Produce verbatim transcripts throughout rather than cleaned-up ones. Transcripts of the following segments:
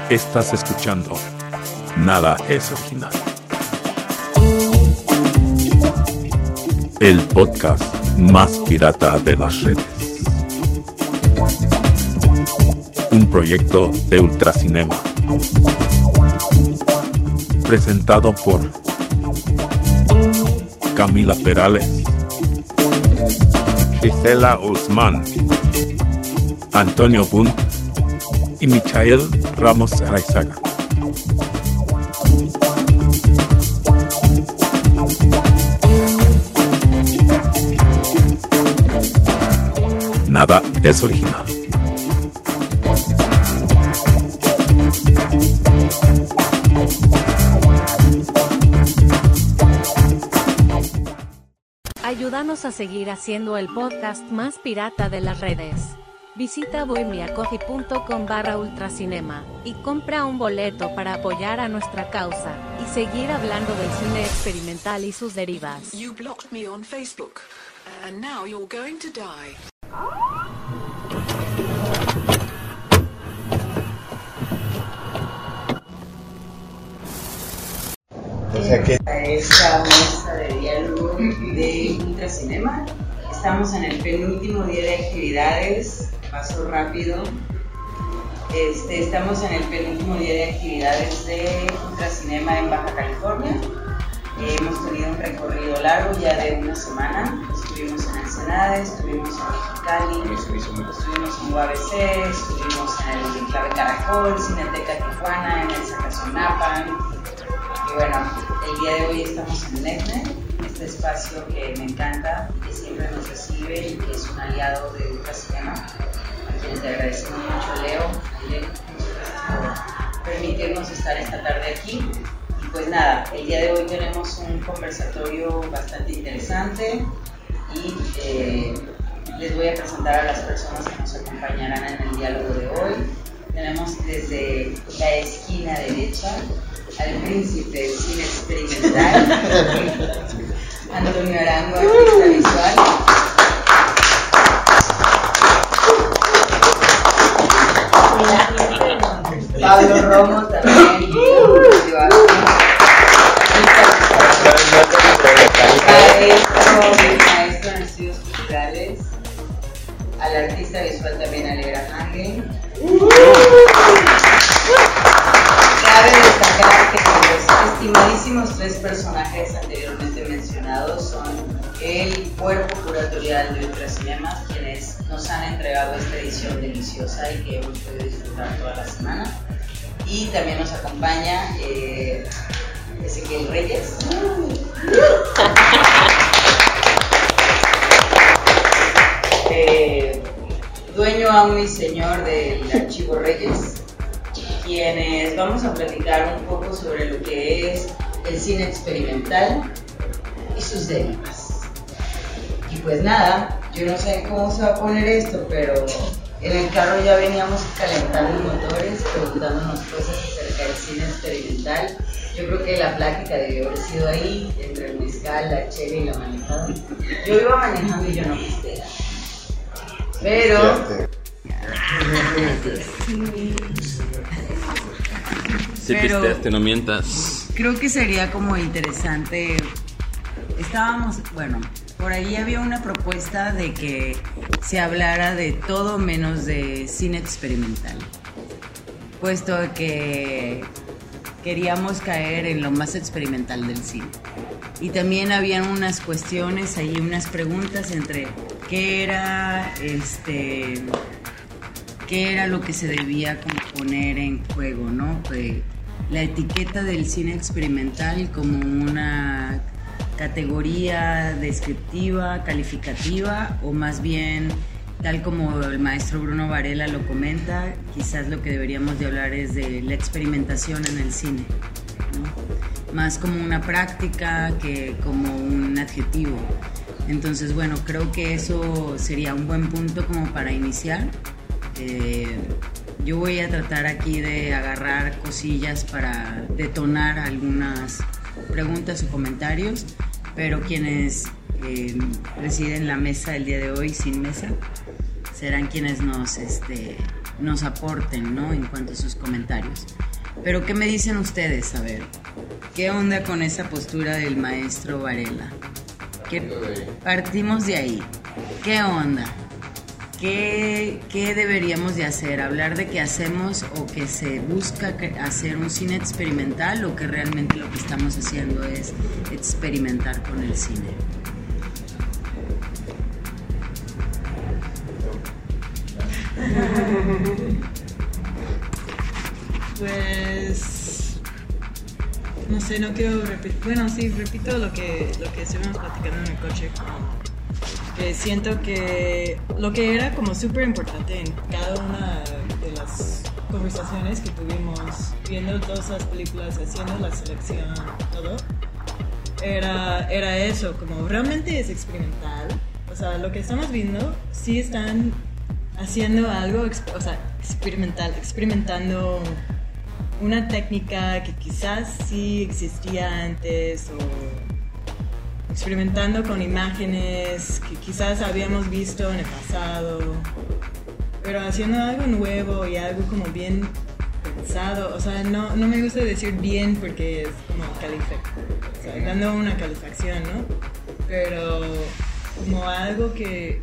Estás escuchando Nada es Original, el podcast más pirata de las redes. Un proyecto de Ultracinema, presentado por Camila Perales, Gisela Guzmán, Antonio Bunt y Michael Ramos Araizaga. Nada es original. Ayúdanos a seguir haciendo el podcast más pirata de las redes. Visita bohemiacoffee.com barra ultracinema y compra un boleto para apoyar a nuestra causa y seguir hablando del cine experimental y sus derivas. You blocked me on Facebook, and now you're going to die. O sea que a esta mesa de diálogo de Ultracinema estamos en el penúltimo día de actividades. Paso rápido. Este, estamos en el penúltimo día de actividades de Ultracinema en Baja California. Eh, hemos tenido un recorrido largo ya de una semana. Estuvimos en Ensenada, estuvimos en Mexicali, estuvimos en U A B C, estuvimos en el Enclave Caracol, Cineteca Tijuana, en el Zacazonapa. Y bueno, el día de hoy estamos en Netnet, este espacio que me encanta y que siempre nos recibe y que es un aliado de Ultracinema, a quienes le agradecemos mucho, Leo, a Leo, muchas gracias por permitirnos estar esta tarde aquí. Y pues nada, el día de hoy tenemos un conversatorio bastante interesante y eh, les voy a presentar a las personas que nos acompañarán en el diálogo de hoy. Tenemos desde la esquina derecha al príncipe del cine experimental, Antonio Arango, artista visual. Pablo Romo también, maestro, maestro en estudios culturales. Al artista visual también, Alegra Hangen. Cabe destacar que los estimadísimos tres personajes anteriormente mencionados son el cuerpo curatorial de Ultracinema, quienes nos han entregado esta edición deliciosa y que hemos podido disfrutar toda la semana. Y también nos acompaña eh, Ezequiel Reyes. eh, dueño, amo y señor del Archivo Reyes, quienes vamos a platicar un poco sobre lo que es el cine experimental y sus derivas. Y pues nada, yo no sé cómo se va a poner esto, pero en el carro ya veníamos calentando motores, preguntándonos cosas acerca del cine experimental. Yo creo que la plática debió haber sido ahí, entre el mezcal, la chela y la manejada. Yo iba manejando y yo no pistea. Pero... Si Pero pisteaste, no mientas. Creo que sería como interesante. Estábamos, bueno, por ahí había una propuesta de que se hablara de todo menos de cine experimental, puesto que queríamos caer en lo más experimental del cine. Y también habían unas cuestiones ahí, unas preguntas entre qué era este qué era lo que se debía como poner en juego, ¿no? Pues, la etiqueta del cine experimental como una categoría descriptiva, calificativa, o más bien, tal como el maestro Bruno Varela lo comenta, quizás lo que deberíamos de hablar es de la experimentación en el cine, ¿no? Más como una práctica que como un adjetivo. Entonces, bueno, creo que eso sería un buen punto como para iniciar. Eh, yo voy a tratar aquí de agarrar cosillas para detonar algunas preguntas o comentarios, pero quienes eh, presiden la mesa el día de hoy sin mesa serán quienes nos este, nos aporten, ¿no? En cuanto a sus comentarios. Pero ¿qué me dicen ustedes? A ver, ¿qué onda con esa postura del maestro Varela? ¿Qué partimos de ahí? ¿Qué onda? ¿Qué, ¿Qué deberíamos de hacer? ¿Hablar de que hacemos o que se busca hacer un cine experimental o que realmente lo que estamos haciendo es experimentar con el cine? Pues no sé, no quiero repetir, bueno sí, repito lo que, lo que estuvimos platicando en el coche, como que siento que lo que era como súper importante en cada una de las conversaciones que tuvimos, viendo todas las películas, haciendo la selección, todo, era, era eso, como realmente es experimental, o sea, lo que estamos viendo sí están haciendo algo, o sea, experimental, experimentando una técnica que quizás sí existía antes o experimentando con imágenes que quizás habíamos visto en el pasado, pero haciendo algo nuevo y algo como bien pensado. O sea, no, no me gusta decir bien porque es como calific- o sea, dando una calificación, ¿no? Pero como algo que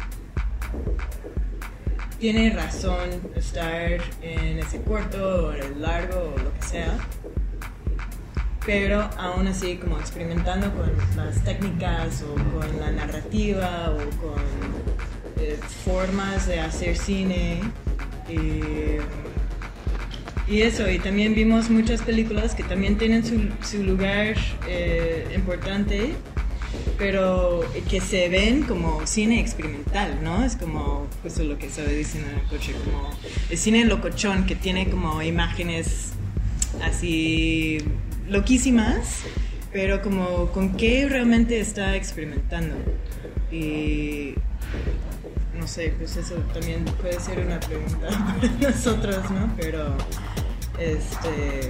tiene razón estar en ese corto o en el largo o lo que sea, pero aún así como experimentando con las técnicas o con la narrativa o con eh, formas de hacer cine y, y eso. Y también vimos muchas películas que también tienen su, su lugar eh, importante, pero que se ven como cine experimental, ¿no? Es como justo lo que estaba diciendo en el coche, como el cine locochón que tiene como imágenes así loquísimas, pero como con qué realmente está experimentando. Y no sé, pues eso también puede ser una pregunta para nosotros, ¿no? Pero este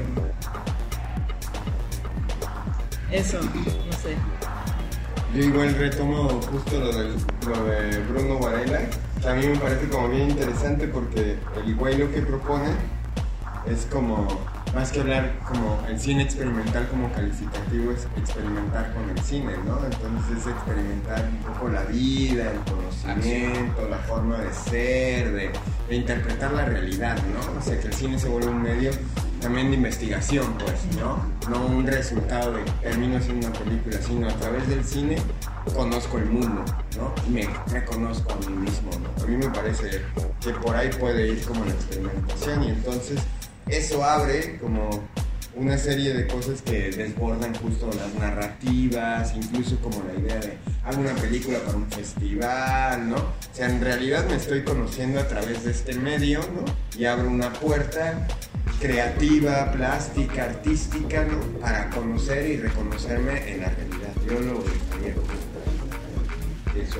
eso, no sé. Yo igual retomo justo lo, del, lo de Bruno Varela, que a mí me parece como bien interesante porque el güey lo que propone es como, más que hablar como el cine experimental como calificativo, es experimentar con el cine, ¿no? Entonces es experimentar un poco la vida, el conocimiento, la forma de ser, de, de interpretar la realidad, ¿no? O sea, que el cine se vuelve un medio también de investigación, pues, ¿no? No un resultado de termino haciendo una película, sino a través del cine conozco el mundo, ¿no? Y me reconozco a mí mismo, ¿no? A mí me parece que por ahí puede ir como la experimentación y entonces eso abre como una serie de cosas que desbordan justo las narrativas, incluso como la idea de hago una película para un festival, ¿no? O sea, en realidad me estoy conociendo a través de este medio, ¿no? Y abro una puerta creativa, plástica, artística, ¿no? Para conocer y reconocerme en la realidad. Yo lo estaría como eso,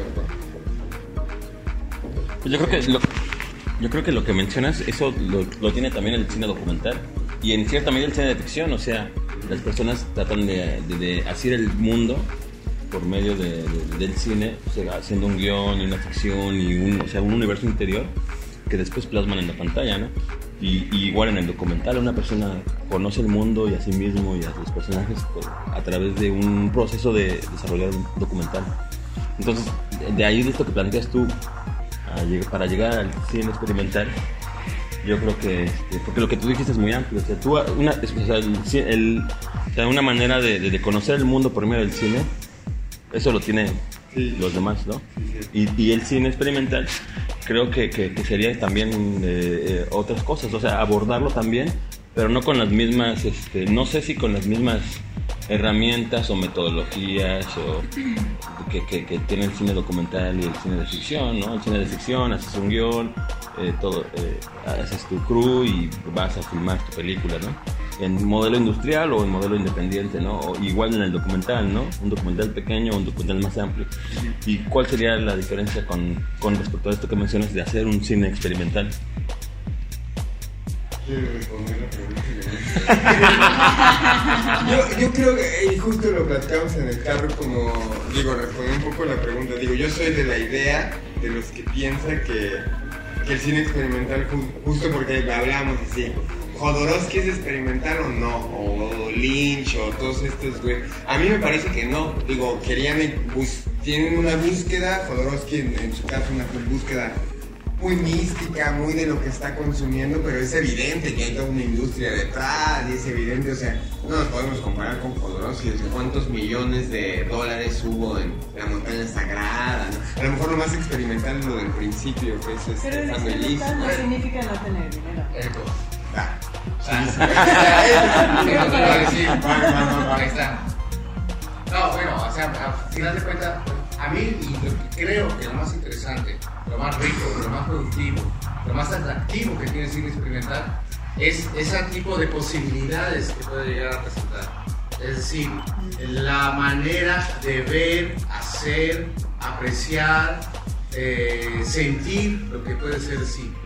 ¿no? Pues yo creo que lo, yo creo que lo que mencionas, eso lo, lo tiene también el cine documental y en cierta medida el cine de ficción. O sea, las personas tratan de, de, de hacer el mundo por medio de, de, del cine, o sea, haciendo un guión y una ficción y un, o sea, un universo interior que después plasman en la pantalla, ¿no? Y, y igual en el documental una persona conoce el mundo y a sí mismo y a sus personajes por, a través de un proceso de desarrollar un documental. Entonces, de ahí de esto que planteas tú, a, para llegar al cine experimental, yo creo que, este, porque lo que tú dijiste es muy amplio, o sea, tú, una, o sea, el, el, o sea, una manera de, de, de conocer el mundo por medio del cine, eso lo tienen sí. los demás, ¿no? Y, y el cine experimental creo que, que, que sería también eh, eh, otras cosas, o sea, abordarlo también, pero no con las mismas, este, no sé si con las mismas herramientas o metodologías o que, que, que tiene el cine documental y el cine de ficción, ¿no? El cine de ficción, haces un guión, eh, todo, eh, haces tu crew y vas a filmar tu película, ¿no? En modelo industrial o en modelo independiente, ¿no? O igual en el documental, ¿no? Un documental pequeño o un documental más amplio. ¿Y cuál sería la diferencia con, con respecto a esto que mencionas de hacer un cine experimental? yo, yo creo que, y justo lo platicamos en el carro, como, digo, respondí un poco la pregunta. Digo, yo soy de la idea de los que piensan que que el cine experimental, ju- justo porque hablamos así, Jodorowsky es experimental o no, o Lynch o todos estos güey. A mí me parece que no, digo, querían bus- tienen una búsqueda, Jodorowsky en, en su caso una búsqueda muy mística, muy de lo que está consumiendo, pero es evidente que hay toda una industria detrás y es evidente, o sea, no nos podemos comparar con Jodorowsky, o sea, cuántos millones de dólares hubo en la montaña sagrada, ¿no? A lo mejor lo más experimental es lo del principio, que es Pero el este experimental no significa no tener dinero. Eco. Ah, Ah, sí, sí, no te voy a decir. Va, va, va, va. Ahí está. No, bueno, o sea, a final de cuentas, a mí y lo que creo que lo más interesante, lo más rico, lo más productivo, lo más atractivo que tiene el cine experimental es ese tipo de posibilidades que puede llegar a presentar. Es decir, la manera de ver, hacer, apreciar, eh, sentir lo que puede ser el cine.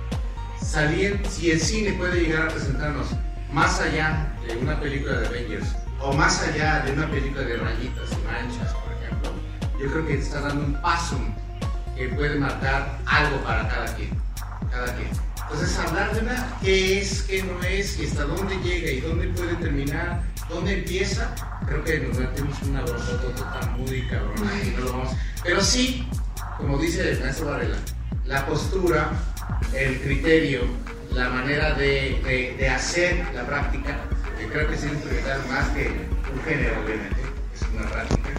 Salir, si el cine puede llegar a presentarnos más allá de una película de Avengers o más allá de una película de rayitas y manchas, por ejemplo, yo creo que está dando un paso que puede marcar algo para cada quien, cada quien. Entonces, hablar de una qué es, qué no es, y hasta dónde llega y dónde puede terminar, dónde empieza, creo que nos metemos una broma tan muy cabrona y no lo vamos. Pero sí, como dice el maestro Varela, la postura, el criterio, la manera de, de, de hacer la práctica, que creo que es implementar más que un género, obviamente, es una práctica,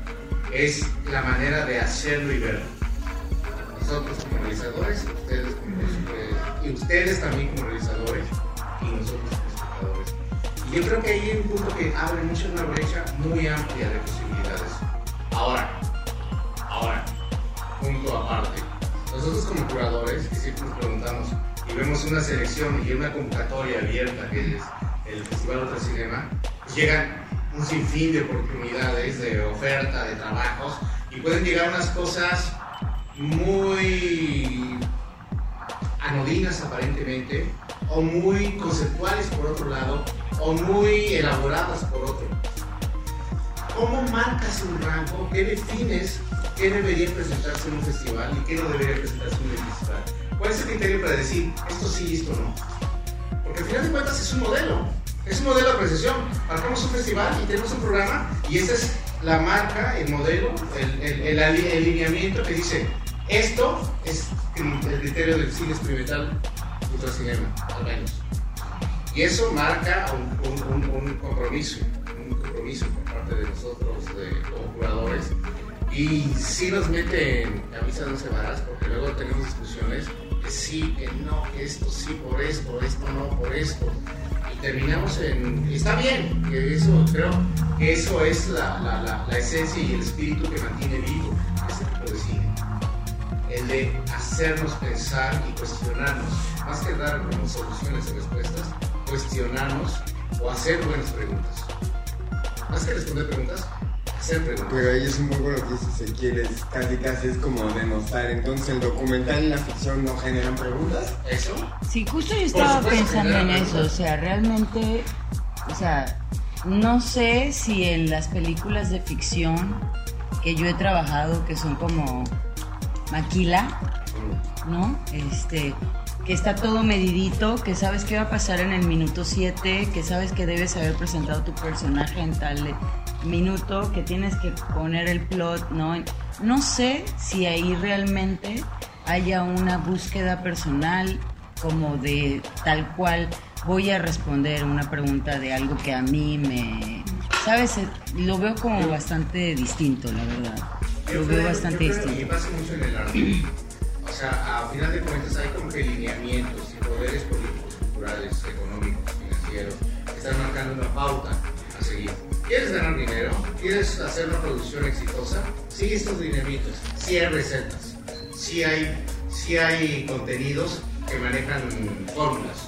es la manera de hacerlo y verlo. Nosotros como realizadores, ustedes como eh, y ustedes también como realizadores, y nosotros como espectadores. Y yo creo que ahí hay un punto que abre mucho una brecha muy amplia de posibilidades. Ahora, ahora, punto aparte. Nosotros como curadores, que siempre nos preguntamos y vemos una selección y una convocatoria abierta que es el Festival Ultracinema, pues llegan un sinfín de oportunidades, de oferta, de trabajos, y pueden llegar unas cosas muy anodinas aparentemente, o muy conceptuales por otro lado, o muy elaboradas por otro. ¿Cómo marcas un rango? ¿Qué defines? ¿Qué debería presentarse en un festival y qué no debería presentarse en un festival? ¿Cuál es el criterio para decir esto sí, esto no? Porque al final de cuentas es un modelo, es un modelo de apreciación. Marcamos un festival y tenemos un programa y esa es la marca, el modelo, el, el, el, el, el lineamiento que dice esto es el criterio del cine experimental Ultracinema al menos. Y eso marca un, un, un, un compromiso, un compromiso por parte de nosotros de, como curadores. Y sí nos mete en camisa de once varas, porque luego tenemos discusiones que sí, que no, que esto sí por esto, esto no por esto. Y terminamos en... Está bien, que eso, creo que eso es la, la, la, la esencia y el espíritu que mantiene vivo este tipo de cine. El de hacernos pensar y cuestionarnos, más que dar como soluciones y respuestas, cuestionarnos o hacer buenas preguntas. Más que responder preguntas, hacer preguntas. Pero ahí es un poco lo que dice Ezequiel, es casi casi es como denostar. Entonces el documental y la ficción no generan preguntas. ¿Eso? Sí, justo yo estaba supuesto, pensando en generan eso, o sea, realmente, o sea, no sé si en las películas de ficción que yo he trabajado, que son como Maquila, ¿no? Este, que está todo medidito, que sabes qué va a pasar en el minuto siete, que sabes que debes haber presentado tu personaje en tal minuto, que tienes que poner el plot, ¿no? No sé si ahí realmente haya una búsqueda personal como de tal cual voy a responder una pregunta de algo que a mí me... ¿Sabes? Lo veo como bastante distinto, la verdad. Lo veo bastante yo creo, distinto. Y pasa mucho en el arte. O sea, a final de cuentas hay como que lineamientos y poderes políticos, culturales, económicos, financieros, que están marcando una pauta a seguir. ¿Quieres ganar dinero? ¿Quieres hacer una producción exitosa? Sigue estos lineamientos. Sí hay recetas, sí hay, sí hay contenidos que manejan fórmulas.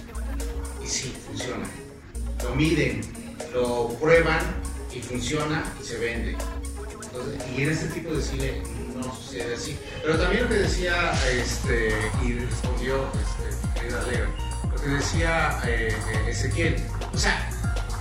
Y sí, funciona. Lo miden, lo prueban y funciona y se vende. Entonces, y en este tipo de cine no sucede así. Pero también lo que decía, este, y respondió este, querida Leo, lo que decía eh, Ezequiel, o sea,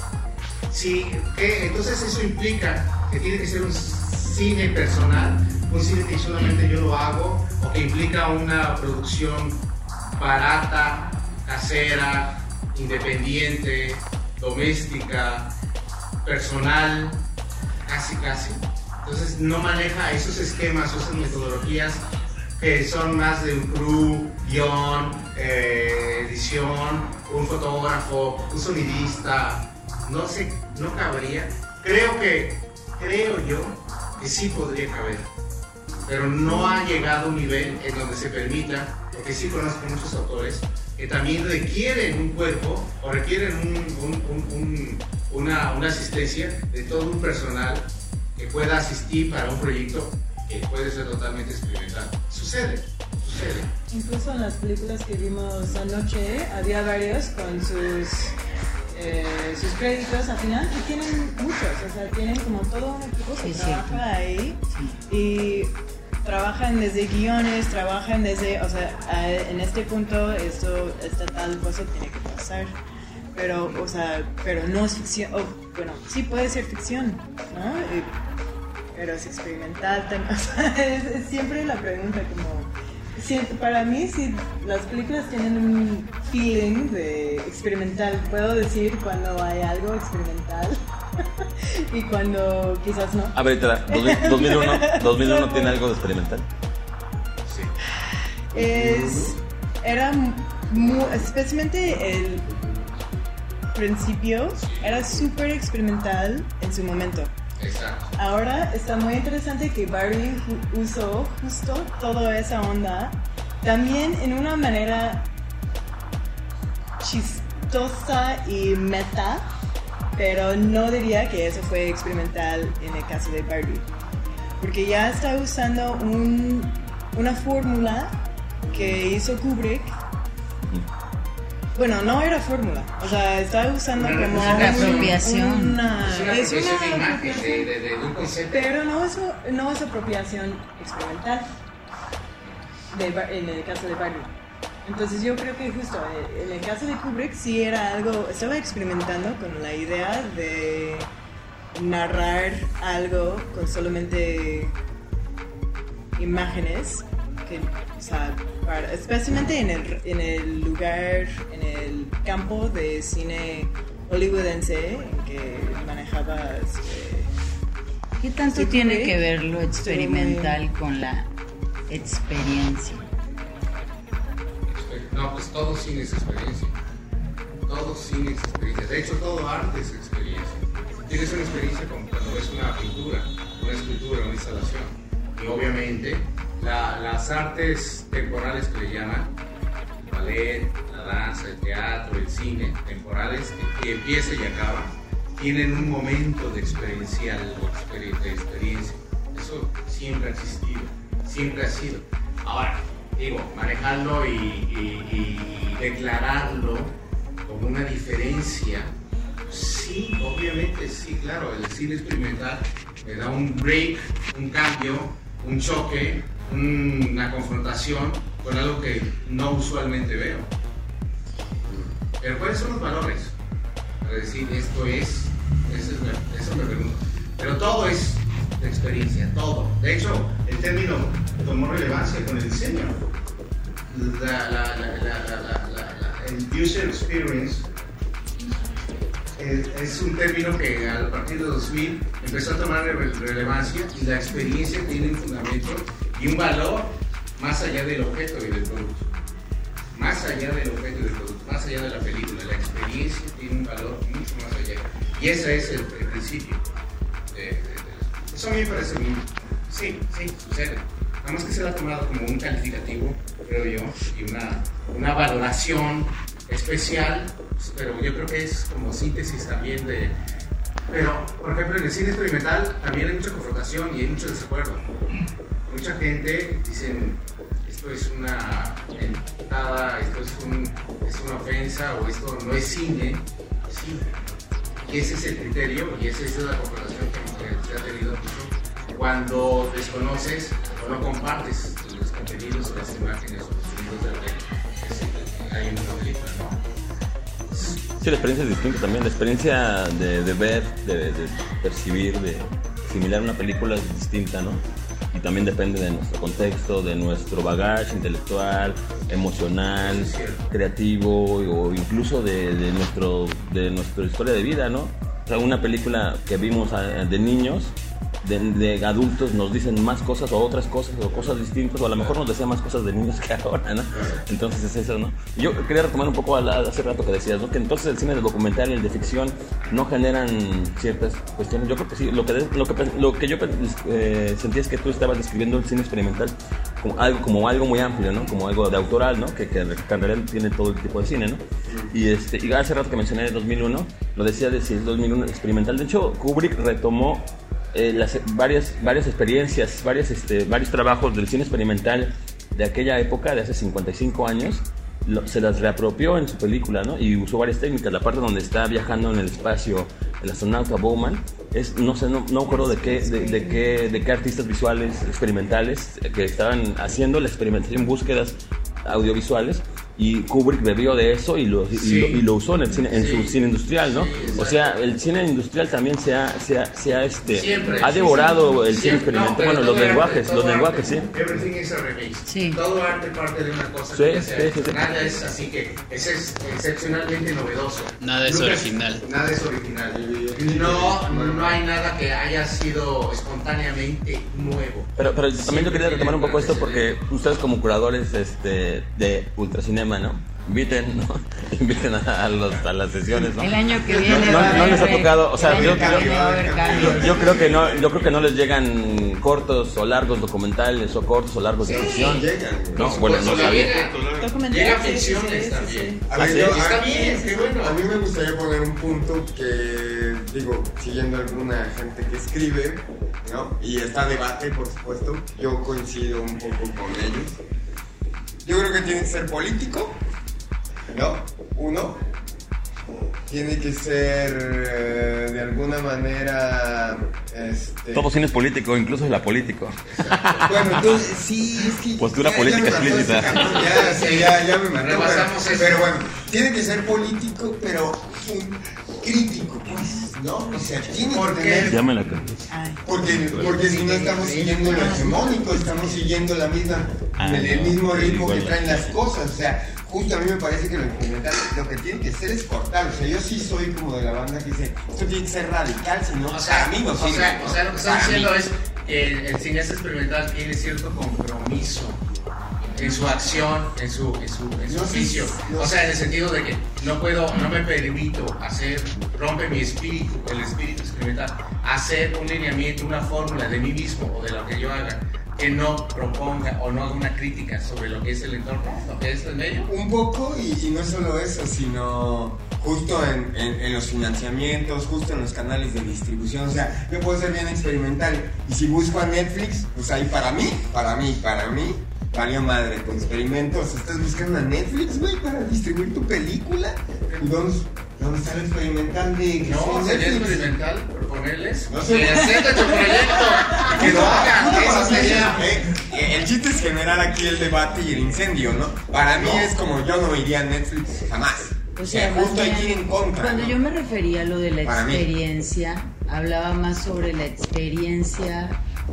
sí, que entonces eso implica que tiene que ser un cine personal, un cine que solamente yo lo hago o que implica una producción barata, casera, independiente, doméstica, personal, casi casi. Entonces no maneja esos esquemas, esas metodologías que son más de un crew, guión, eh, edición, un fotógrafo, un sonidista. No sé, no cabría. Creo que, creo yo que sí podría caber, pero no ha llegado a un nivel en donde se permita, porque sí conozco muchos autores que también requieren un cuerpo o requieren un, un, un, un, una, una asistencia de todo un personal que pueda asistir para un proyecto que puede ser totalmente experimental. Sucede, sucede. Incluso en las películas que vimos anoche había varios con sus, eh, sus créditos al final y tienen muchos, o sea, tienen como todo un equipo que Sí, trabaja cierto. ahí y trabajan desde guiones, trabajan desde, o sea, a- en este punto esto, esta tal cosa tiene que pasar, pero, o sea, pero no es ficción, o, bueno, sí puede ser ficción, ¿no? Y- pero es experimental también, o sea, es, es siempre la pregunta como, siento, para mí si las películas tienen un feeling de experimental, puedo decir cuando hay algo experimental y cuando quizás no. A ver, te da, dos mil- dos mil uno, dos mil uno tiene algo de experimental. Sí. Es, era muy, especialmente el principio, era súper experimental en su momento. Exacto. Ahora está muy interesante que Barbie ju- usó justo toda esa onda, también en una manera chistosa y meta, pero no diría que eso fue experimental en el caso de Barbie, porque ya está usando un, una fórmula que hizo Kubrick. Bueno, no era fórmula, o sea, estaba usando Una como Una un- reapropiación. una- Es una es apropiación de una imagen, apropiación. de, de, de un concepto. Pero no es, no es apropiación experimental de, Bar- en el caso de Barbie. Entonces yo creo que justo eh, en el caso de Kubrick sí era algo, estaba experimentando con la idea de narrar algo con solamente imágenes, que, o sea, para- especialmente en el, en el lugar, en el campo de cine hollywoodense en que manejaba este, ¿Qué tanto Sí, tiene Kubrick que ver lo experimental estuvo con la experiencia? No, pues todo cine es experiencia. Todo cine es experiencia. De hecho, todo arte es experiencia. Tienes una experiencia como cuando ves una pintura, una escultura, una instalación. Y obviamente, la- las artes temporales que le llaman, el ballet, la danza, el teatro, el cine, temporales, que, que empieza y acaba, tienen un momento de experiencial o exper- de experiencia. Eso siempre ha existido, siempre ha sido. Ahora, digo, manejarlo y, y- y declararlo como una diferencia, sí, obviamente, sí, claro, el cine experimental me da un break, un cambio, un choque, un- una confrontación con algo que no usualmente veo. Pero ¿cuáles son los valores? Para decir esto es, eso, es me- eso me pregunto. Pero todo es de experiencia, todo. De hecho, el término tomó relevancia con el diseño. La, la, la, la, la, la, la- la- el user experience es, es un término que a partir de dos mil empezó a tomar re- relevancia y la experiencia tiene un fundamento y un valor más allá del objeto y del producto. Más allá del objeto y del producto, más allá de la película, la experiencia tiene un valor mucho más allá. Y ese es el, el principio. de- de- de- eso a mí me parece muy... Sí, sí, sucede. Nada más que se lo ha tomado como un calificativo, creo yo, y una, una valoración especial, pero yo creo que es como síntesis también de... Pero, por ejemplo, en el cine experimental también hay mucha confrontación y hay mucho desacuerdo. Mucha gente dice, esto es una entrada, esto es, un, es una ofensa o esto no es cine. Sí. Y ese es el criterio y esa es la confrontación que se ha tenido mucho cuando desconoces o no compartes los contenidos o las imágenes o los sonidos de lo que hay en una película, ¿no? Sí, la experiencia es distinta también. La experiencia de, de ver, de, de percibir, de asimilar una película es distinta, ¿no? Y también depende de nuestro contexto, de nuestro bagaje intelectual, emocional, creativo o incluso de, de, nuestro, de nuestra historia de vida, ¿no? O sea, una película que vimos de niños, de, de adultos nos dicen más cosas o otras cosas o cosas distintas, o a lo mejor nos decían más cosas de niños que ahora, ¿no? Entonces es eso, ¿no? Yo quería retomar un poco a la, hace rato que decías, ¿no? Que entonces el cine de documental y el de ficción no generan ciertas cuestiones. Yo creo que sí, lo que, lo que, lo que yo eh, sentí es que tú estabas describiendo el cine experimental como algo, como algo muy amplio, ¿no? Como algo de autoral, ¿no? Que, que en realidad tiene todo el tipo de cine, ¿no? Y, este, y hace rato que mencioné el dos mil uno, lo decía de si el dos mil uno experimental. De hecho, Kubrick retomó Eh, las, varias, varias experiencias, varias, este, varios trabajos del cine experimental de aquella época, de hace cincuenta y cinco años, lo, se las reapropió en su película, ¿no? Y usó varias técnicas. La parte donde está viajando en el espacio el astronauta Bowman, es, no sé, no, no acuerdo de qué, de, de, qué, de qué artistas visuales experimentales que estaban haciendo la experimentación, búsquedas audiovisuales, y Kubrick bebió de eso y lo, y, sí. lo, y lo usó en, el cine, en sí. su cine industrial, ¿no? Sí, o sea, el cine industrial también se ha, se ha, se ha, este, Siempre, ha devorado sí, el cine experimental, no, bueno, los lenguajes, arte, los lenguajes, sí. Everything is a remix. Sí. Todo arte parte de una cosa sí, que sí, sea, sí, sí. Nada es así que es excepcionalmente novedoso. Nada es Nunca original. Es, nada es original. No, no, no hay nada que haya sido espontáneamente nuevo. Pero, pero también yo quería retomar un poco esto porque ustedes como curadores este, de Ultracinema, ¿no? Inviten, ¿no? Inviten a, a, los, a las sesiones, ¿no? El año que viene no, va no, a no haber, les ha tocado, o sea, yo, cambio, yo, va a haber cambios. yo, yo creo que no, yo creo que no les llegan cortos o largos documentales o cortos o largos de ficción. Sí, llegan. No, bueno, no sabía. Llega ficciones también. A ver, yo, está a, bien, qué bueno. A mí me gustaría poner un punto que, digo, siguiendo alguna gente que escribe, ¿no? Y está debate, por supuesto. Yo coincido un poco con ellos. Yo creo que tiene que ser político, ¿no? Uno. Tiene que ser eh, de alguna manera este... Todo cine es político, incluso la político. Bueno, entonces sí, es que postura ya, política ya explícita. Ya, sí, ya, ya me mató. Rebasamos pero, eso. pero bueno, tiene que ser político, pero crítico, pues, ¿no? O sea, tiene ¿Por que qué? tener... Ya me la cambié. Porque, porque si no estamos siguiendo lo hegemónico, estamos siguiendo la misma, Ah, el, el no, mismo ritmo igual. que traen las cosas. O sea, justo a mí me parece que lo experimental lo que tiene que ser es cortar. O sea, yo sí soy como de la banda que dice, esto tiene que ser radical, si no, O sea, a mí no o sirve. sea, o sea, lo que están Para diciendo mí. es que el, el cineasta experimental tiene cierto compromiso en su acción, en su, en su, en su No, oficio. sí, no. O sea, en el sentido de que no puedo, no me permito hacer, rompe mi espíritu, el espíritu experimental, hacer un lineamiento, una fórmula de mí mismo o de lo que yo haga, que no proponga o no haga una crítica sobre lo que es el entorno, lo que es el medio. Un poco, y, y no solo eso, sino justo en, en, en los financiamientos, justo en los canales de distribución. O sea, yo puedo ser bien experimental, y si busco a Netflix, pues ahí para mí, para mí, para mí, valió madre con experimentos. Estás buscando a Netflix, güey, para distribuir tu película. ¿Y dónde, dónde está lo experimental de que No, sea sería Netflix? experimental proponerles No sé. que acepten tu proyecto y que lo hagan. Eso sería. Eh, el chiste es generar aquí el debate y el incendio, ¿no? Para mí No. es como yo no iría a Netflix jamás. O sea, justo más hay que bien, ir en contra. Cuando ¿no? yo me refería a lo de la Para mí. experiencia, hablaba más sobre la experiencia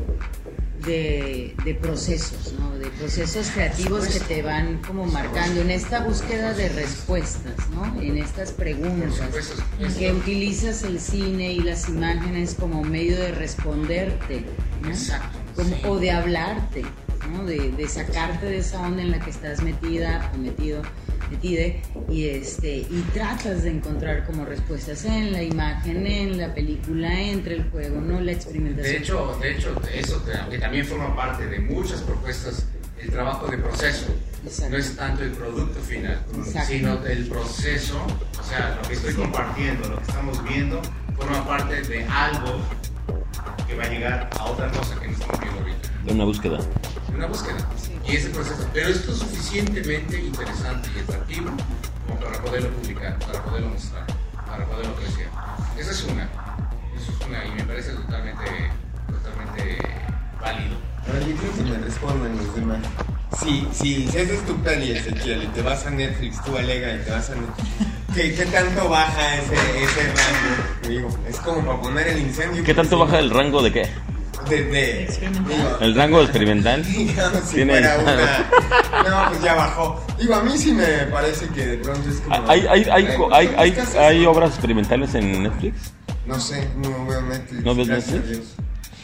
de, de procesos, ¿no? De procesos creativos que te van como marcando en esta búsqueda de respuestas, ¿no? En estas preguntas, que utilizas el cine y las imágenes como medio de responderte, ¿no? Exacto. Como, o de hablarte, ¿no? De, de sacarte de esa onda en la que estás metida o metido, metide, y este y tratas de encontrar como respuestas en la imagen, en la película, entre el juego, no la experimentación. De hecho, de hecho, eso que también forma parte de muchas propuestas, el trabajo de proceso. Exacto. No es tanto el producto final, Exacto. sino el proceso, o sea, lo que estoy compartiendo, lo que estamos viendo, forma parte de algo que va a llegar a otra cosa que no estamos viendo ahorita. De una búsqueda. Una búsqueda. Y ese proceso. Pero esto es suficientemente interesante y atractivo como para poderlo publicar, para poderlo mostrar, para poderlo apreciar. Esa es una. Eso es una y me parece totalmente, totalmente válido. Ahora yo creo que me respondan los demás. Sí, sí, si esa es tu peli, Ezequiel, y te vas a Netflix, tú alega y te vas a Netflix. ¿Qué, qué tanto baja ese, ese rango? Digo, es como para poner el incendio. ¿Qué tanto baja el rango de qué? de, de Experimental. digo, El rango experimental digamos, si tiene. fuera una, no, pues ya bajó. Digo, a mí sí me parece que de pronto es como. ¿Hay, hay, hay, Ay, hay, son hay, casas, hay ¿no? obras experimentales en Netflix? No sé, no veo Netflix. ¿No ves gracias a Netflix? Dios.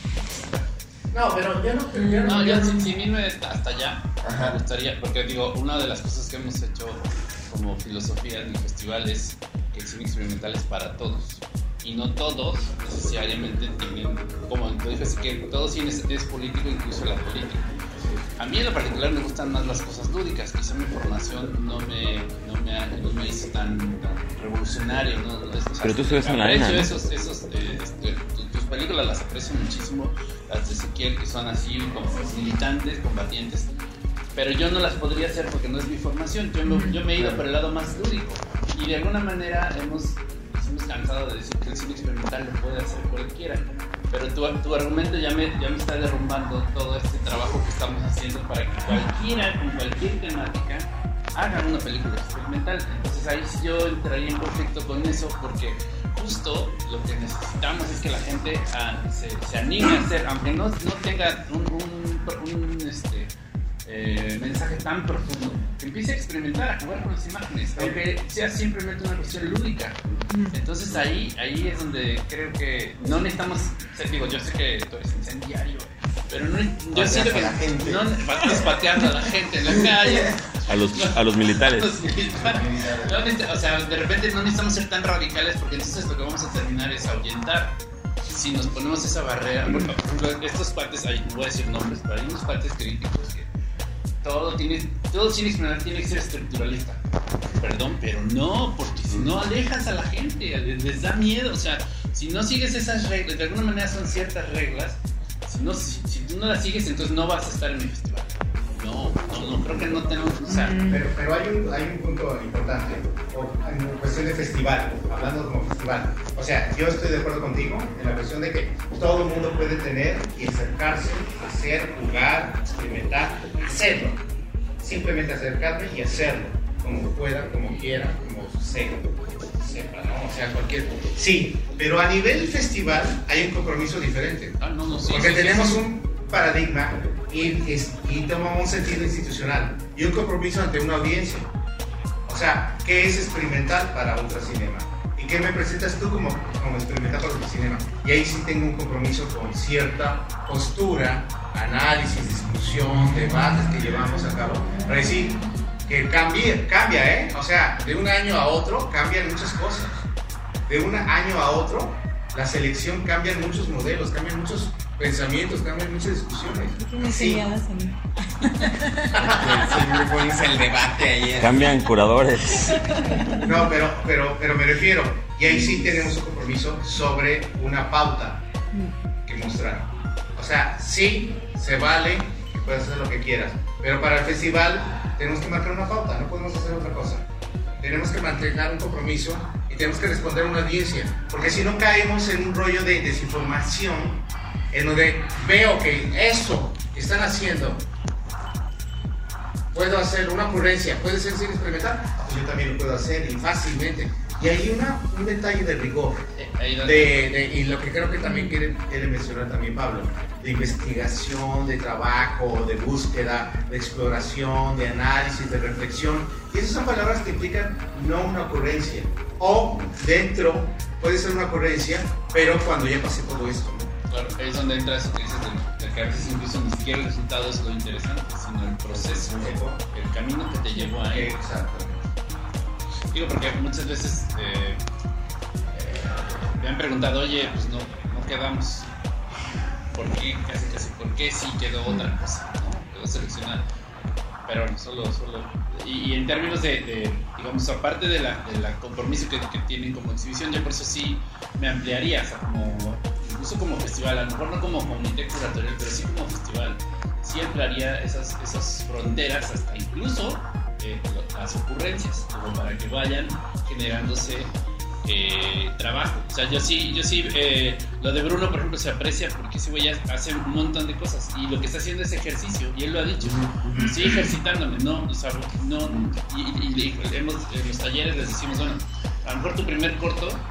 No, pero ya no. Ya No, no, yo ya sin, sin irme hasta allá, Ajá. me gustaría, porque digo, una de las cosas que hemos hecho como filosofía en el festival es que el cine experimental es para todos. Y no todos necesariamente tienen, como lo dije, así que todo cine es, es político, incluso la política. A mí en lo particular me gustan más las cosas lúdicas, quizá mi formación no me, no me, ha- no me hizo tan, tan revolucionario. ¿No? No, o sea, Pero tú estudias en la aprecio ENA, ¿no? esos, esos, eh, este, tu- tus películas las aprecio muchísimo, las de Ezequiel, que son así como militantes, combatientes, pero yo no las podría hacer porque no es mi formación. Yo me, yo me he ido por el lado más lúdico y de alguna manera hemos, nos hemos cansado de decir que el cine experimental lo puede hacer cualquiera, pero tu, tu argumento ya me, ya me está derrumbando todo este trabajo que estamos haciendo para que cualquiera, con cualquier temática, haga una película experimental. Entonces ahí sí yo entraría en conflicto con eso, porque justo lo que necesitamos es que la gente ah, se, se anime a hacer, aunque no, no tenga un, un, un, este, eh, mensaje tan profundo, que empiece a experimentar, a jugar con las imágenes, aunque sea simplemente una cuestión lúdica. Entonces ahí, ahí es donde creo que no necesitamos, o sea, digo, yo sé que tú eres incendiario, pero no, yo Pateas siento a que la gente. no estás pateando a la gente en la calle. A los, a los militares. Los militares. No necesita- o sea, de repente no necesitamos ser tan radicales, porque entonces lo que vamos a terminar es ahuyentar. Si nos ponemos esa barrera, bueno, por ejemplo, estos cuates, hay, no voy a decir nombres, pero hay unos cuates críticos que todo tiene, todo cine experimental tiene que ser estructuralista. Perdón, pero no, porque si no alejas a la gente, les, les da miedo. O sea, si no sigues esas reglas, de alguna manera son ciertas reglas. Si, no, si, si tú no las sigues, entonces no vas a estar en el festival. No, no, no, creo que no tenemos, o sea, Pero, pero hay, un, hay un punto importante, o en cuestión de festival, hablando como festival. O sea, yo estoy de acuerdo contigo en la cuestión de que todo el mundo puede tener y acercarse, hacer, jugar, experimentar, hacerlo. Simplemente acercarme y hacerlo, como pueda, como quiera, como sepa, sepa, ¿no? O sea, cualquier... Sí, pero a nivel festival hay un compromiso diferente. ah, no, no, sí, Porque sí, sí, tenemos sí. un paradigma y, es- y tomamos un sentido institucional y un compromiso ante una audiencia. O sea, ¿qué es experimental para Ultracinema? ¿Y qué me presentas tú como, como experimental para Ultracinema? Y ahí sí tengo un compromiso con cierta postura, análisis, discusión, debates que llevamos a cabo para decir que cambie, cambia, ¿eh? O sea, de un año a otro cambian muchas cosas. De un año a otro, la selección cambian muchos modelos, cambian muchos pensamientos, cambian muchas discusiones. Tienes Sí. ideas a mí. Siempre pones el debate ahí. Cambian curadores. No, pero, pero, pero me refiero, y ahí sí tenemos un compromiso sobre una pauta que mostrar. O sea, sí, se vale, que puedes hacer lo que quieras, pero para el festival tenemos que marcar una pauta, no podemos hacer otra cosa. Tenemos que mantener un compromiso y tenemos que responder a una audiencia, porque si no caemos en un rollo de desinformación, en donde veo que eso que están haciendo, puedo hacer una ocurrencia, puede ser cine experimental, pues yo también lo puedo hacer y fácilmente. Y hay una, un detalle de rigor, Eh, ahí de, donde- de- y lo que creo que también quiere, quiere mencionar también Pablo, de investigación, de trabajo, de búsqueda, de exploración, de análisis, de reflexión. Y esas son palabras que implican no una ocurrencia. O dentro puede ser una ocurrencia, pero cuando ya pasé todo esto. Claro, ahí es donde entra eso que dices de, de que a veces incluso ni siquiera el resultado es lo interesante, sino el proceso, el, el camino que te llevó ahí. Exacto. Digo, porque muchas veces eh, eh, me han preguntado, oye, pues no, no quedamos. ¿Por qué? Casi, casi, ¿por qué sí quedó otra cosa? ¿No? Quedó seleccionada. Pero no, solo, solo. Y, y en términos de, de, digamos, aparte de la, de la compromiso que, que tienen como exhibición, yo por eso sí me ampliaría, o sea, como, incluso como festival, a lo mejor no como comité curatorial, pero sí como festival. Sí ampliaría esas, esas fronteras hasta incluso eh, las ocurrencias, como para que vayan generándose eh, trabajo. O sea, yo sí, yo sí, eh, lo de Bruno, por ejemplo, se aprecia porque ese güey hace un montón de cosas y lo que está haciendo es ejercicio, y él lo ha dicho. Estoy ejercitándome, no, o sea, no, y, y- y hemos, en los talleres les decimos, bueno, a lo mejor tu primer corto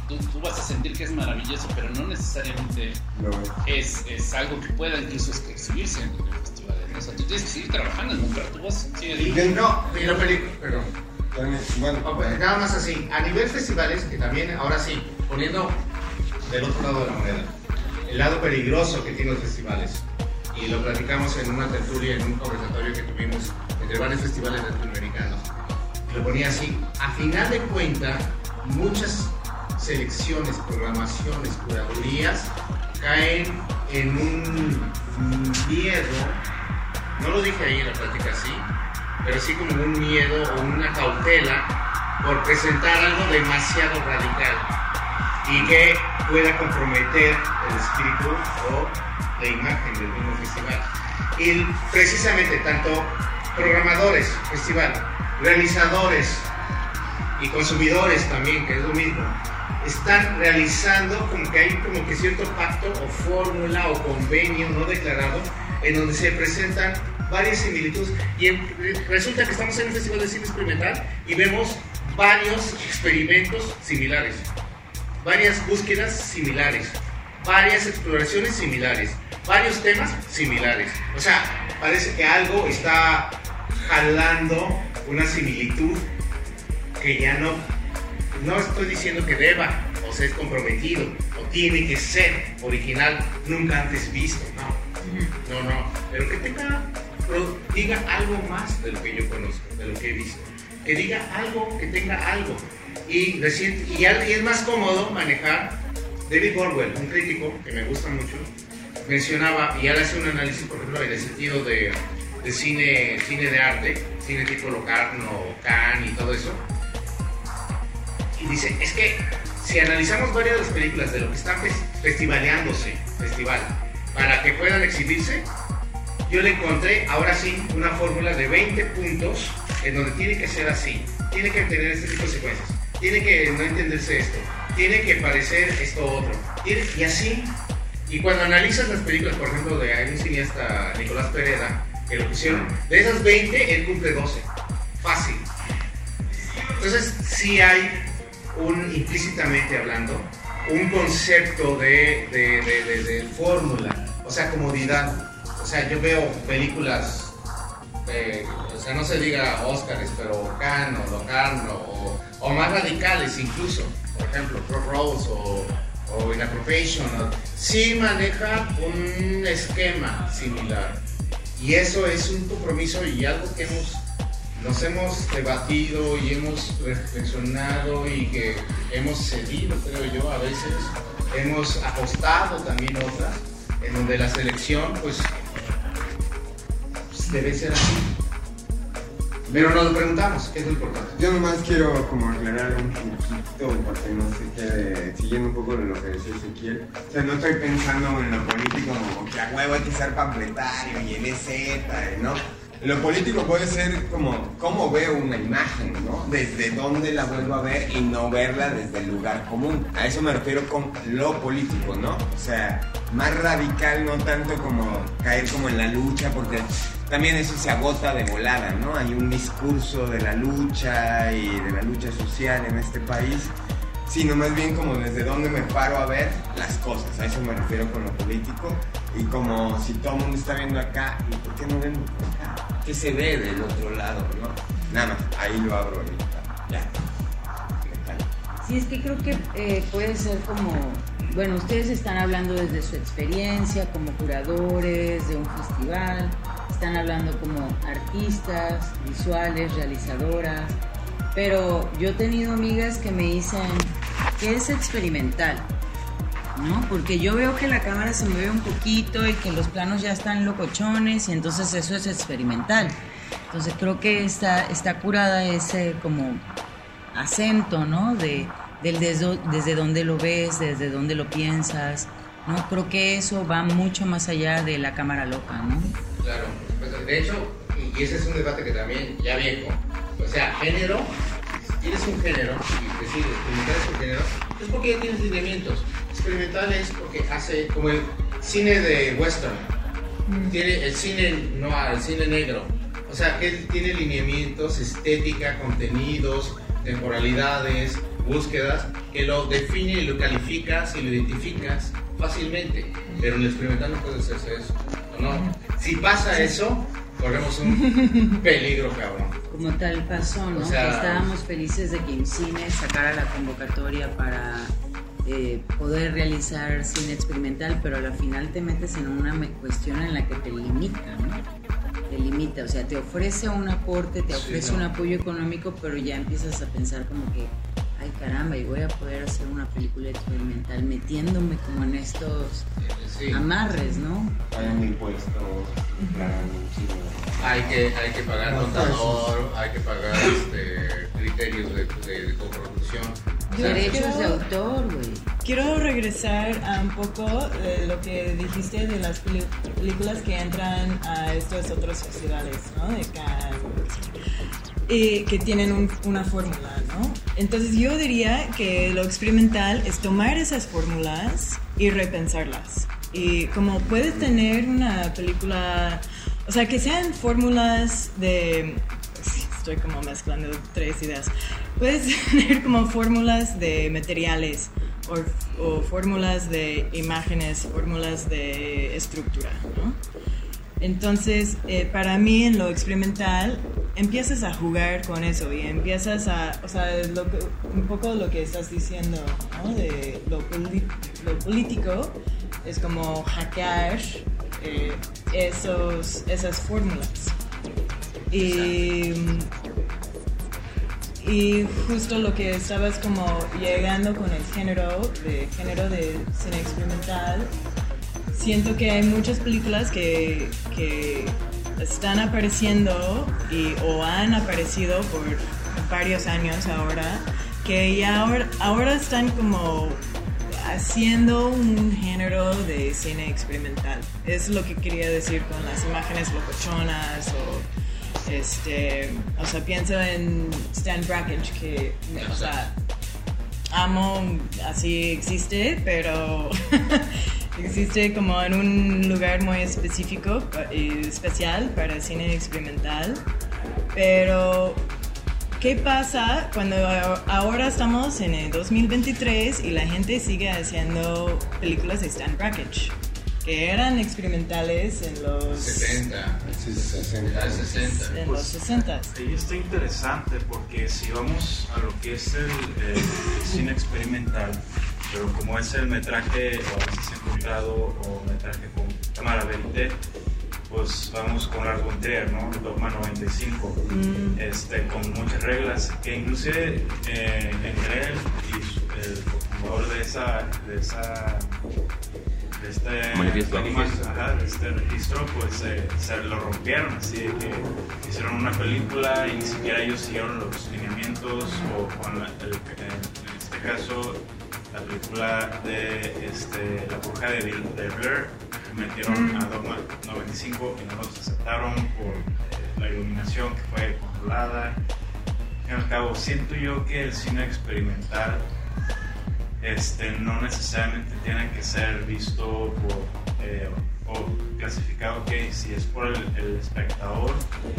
tú, tú vas a sentir que es maravilloso, pero no necesariamente No. es, es algo que pueda incluso exhibirse en el festival. O sea, tú tienes que seguir trabajando en mostrar tu voz. Sí, Y que no, y la película, perdón. Bueno, Oh, pues, nada más así, a nivel festivales, que también, ahora sí, poniendo del otro lado de la moneda, el lado peligroso que tienen los festivales, y lo platicamos en una tertulia, en un conversatorio que tuvimos entre varios festivales latinoamericanos, y lo ponía así, a final de cuentas, muchas selecciones, programaciones, curadurías, caen en un miedo, no lo dije ahí en la plática así, pero sí como un miedo o una cautela por presentar algo demasiado radical y que pueda comprometer el espíritu o la imagen del mismo festival. Y precisamente tanto programadores, festival, realizadores y consumidores también, que es lo mismo, están realizando como que hay como que cierto pacto o fórmula o convenio no declarado en donde se presentan varias similitudes y en, resulta que estamos en un festival de cine experimental y vemos varios experimentos similares, varias búsquedas similares, varias exploraciones similares, varios temas similares. O sea, parece que algo está jalando una similitud que ya no, no estoy diciendo que deba o sea es comprometido o tiene que ser original, nunca antes visto, no, no, no, pero que tenga, pero diga algo más de lo que yo conozco, de lo que he visto, que diga algo, que tenga algo. Y, recién, y, y es más cómodo manejar. David Orwell, un crítico que me gusta mucho, mencionaba, y él hace un análisis, por ejemplo, en el sentido de, de cine, cine de arte, cine tipo Locarno, Cannes y todo eso, y dice, es que si analizamos varias de las películas de lo que están festivaleándose, festival, para que puedan exhibirse, yo le encontré, ahora sí, una fórmula de veinte puntos en donde tiene que ser así, tiene que tener este tipo de secuencias, tiene que no entenderse esto, tiene que parecer esto otro, tiene, y así. Y cuando analizas las películas, por ejemplo, de hay un cineasta, Nicolás Pereda, que lo pusieron, de esas veinte, él cumple doce, fácil. Entonces, sí hay un, implícitamente hablando, un concepto de, de, de, de, de fórmula, o sea, comodidad. O sea, yo veo películas, de, o sea, no se diga Óscares, pero Cannes o Locarno, o, o más radicales incluso, por ejemplo, Crossroads o, o In a Professional, sí maneja un esquema similar. Y eso es un compromiso y algo que hemos, nos hemos debatido y hemos reflexionado y que hemos cedido, creo yo, a veces. Hemos apostado también otras, en donde la selección, pues, debe ser así. Pero nos lo preguntamos, ¿qué es lo importante? Yo nomás quiero como aclarar un poquito, porque no se quede siguiendo un poco de lo que decía Ezequiel. O sea, no estoy pensando en lo político como que a huevo hay que ser pampletario y el E Z, ¿no? Lo político puede ser como cómo veo una imagen, ¿no? Desde dónde la vuelvo a ver y no verla desde el lugar común. A eso me refiero con lo político, ¿no? O sea, más radical, no tanto como caer como en la lucha, porque también eso se agota de volada, ¿no? Hay un discurso de la lucha y de la lucha social en este país, sino más bien como desde dónde me paro a ver las cosas. A eso me refiero con lo político. Y como si todo el mundo está viendo acá, ¿y por qué no ven acá? ¿Qué se ve del otro lado, no? Nada más, ahí lo abro ahorita. Ya. Sí, es que creo que eh, puede ser como... Bueno, ustedes están hablando desde su experiencia como curadores de un festival, están hablando como artistas, visuales, realizadoras, pero yo he tenido amigas que me dicen que es experimental, ¿no? Porque yo veo que la cámara se mueve un poquito y que los planos ya están locochones y entonces eso es experimental. Entonces creo que está, está curada ese como acento, ¿no? De, del desde, desde dónde lo ves, desde dónde lo piensas, ¿no? Creo que eso va mucho más allá de la cámara loca, ¿no? Claro, pues de hecho, y ese es un debate que también ya viejo, o sea, género, si tienes un género y decides experimentar ese género, es porque ya tienes lineamientos. Experimental es porque hace como el cine de western, mm. tiene el cine noir, el cine negro, o sea, que tiene lineamientos, estética, contenidos, temporalidades, búsquedas, que lo define y lo calificas y lo identificas fácilmente, pero en el experimental no puedes hacer eso, ¿no? Si pasa eso, corremos un peligro, cabrón. Como tal pasó, ¿no? O sea, que estábamos felices de que IMCINE sacara la convocatoria para eh, poder realizar cine experimental, pero al final te metes en una cuestión en la que te limita, ¿no? Te limita, o sea, te ofrece un aporte, te ofrece sí, no. un apoyo económico, pero ya empiezas a pensar como que, ay caramba, y voy a poder hacer una película experimental metiéndome como en estos sí. amarres, ¿no? Pagan impuestos, plan, sí, hay que hay que pagar no, contador, hay que pagar este, criterios de, de, de coproducción. O sea, derechos de autor, güey. Quiero regresar a un poco de lo que dijiste de las peli- películas que entran a estos otros festivales, ¿no? De Cannes, y que tienen un, una fórmula, ¿no? Entonces yo diría que lo experimental es tomar esas fórmulas y repensarlas. Y como puedes tener una película, o sea, que sean fórmulas de... Estoy como mezclando tres ideas. Puedes tener como fórmulas de materiales o, o fórmulas de imágenes, fórmulas de estructura, ¿no? Entonces, eh, para mí en lo experimental empiezas a jugar con eso y empiezas a, o sea, lo que, un poco lo que estás diciendo, ¿no? De lo, poli- lo político es como hackear eh, esos, esas fórmulas. Y, y justo lo que estabas como llegando con el género de género de cine experimental, siento que hay muchas películas que, que están apareciendo y, o han aparecido por varios años ahora, que ya ahora, ahora están como haciendo un género de cine experimental. Es lo que quería decir con las imágenes locochonas o este, o sea, pienso en Stan Brakhage, que, o sea, amo, así existe, pero existe como en un lugar muy específico y especial para cine experimental. Pero ¿qué pasa cuando ahora estamos en el dos mil veintitrés y la gente sigue haciendo películas de Stan Brakhage, que eran experimentales en los setenta, sesenta, sesenta. En los sesenta. Ahí está interesante porque si vamos a lo que es el, el cine experimental, pero como es el metraje o a veces encontrado o metraje con cámara verité, pues vamos con Lars von Trier, ¿no? Dogma noventa y cinco, mm. este, con muchas reglas que inclusive eh, entre él y su, el fundador de esa, de esa de este manifiesto, manifiesto. Ajá, de este registro, pues eh, se lo rompieron, así de que hicieron una película y ni siquiera ellos siguieron los lineamientos o con la, el, en este caso la película de este, La Bruja de, de Blair, metieron a Dogma noventa y cinco y no los aceptaron por eh, la iluminación que fue controlada. Al cabo, siento yo que el cine experimental este, no necesariamente tiene que ser visto por, eh, o clasificado, que si es por el, el espectador,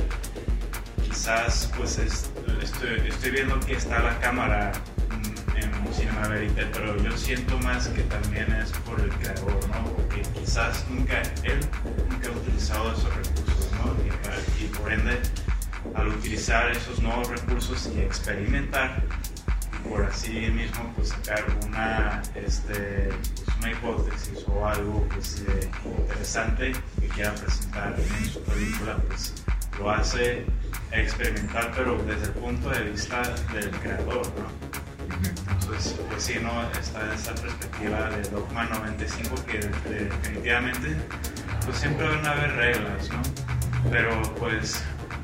quizás pues es, estoy, estoy viendo que está la cámara en Cinema Verité, pero yo siento más que también es por el creador, ¿no? Porque quizás nunca él nunca ha utilizado esos recursos, ¿no? Y, y por ende, al utilizar esos nuevos recursos y experimentar, por así mismo, pues sacar una, este, pues una hipótesis o algo pues, eh, interesante que quiera presentar en su película, pues lo hace experimental, pero desde el punto de vista del creador, ¿no? Entonces, pues sí, ¿no? Está esa perspectiva de Dogma noventa y cinco que de, definitivamente pues siempre van a haber reglas, ¿no? Pero pues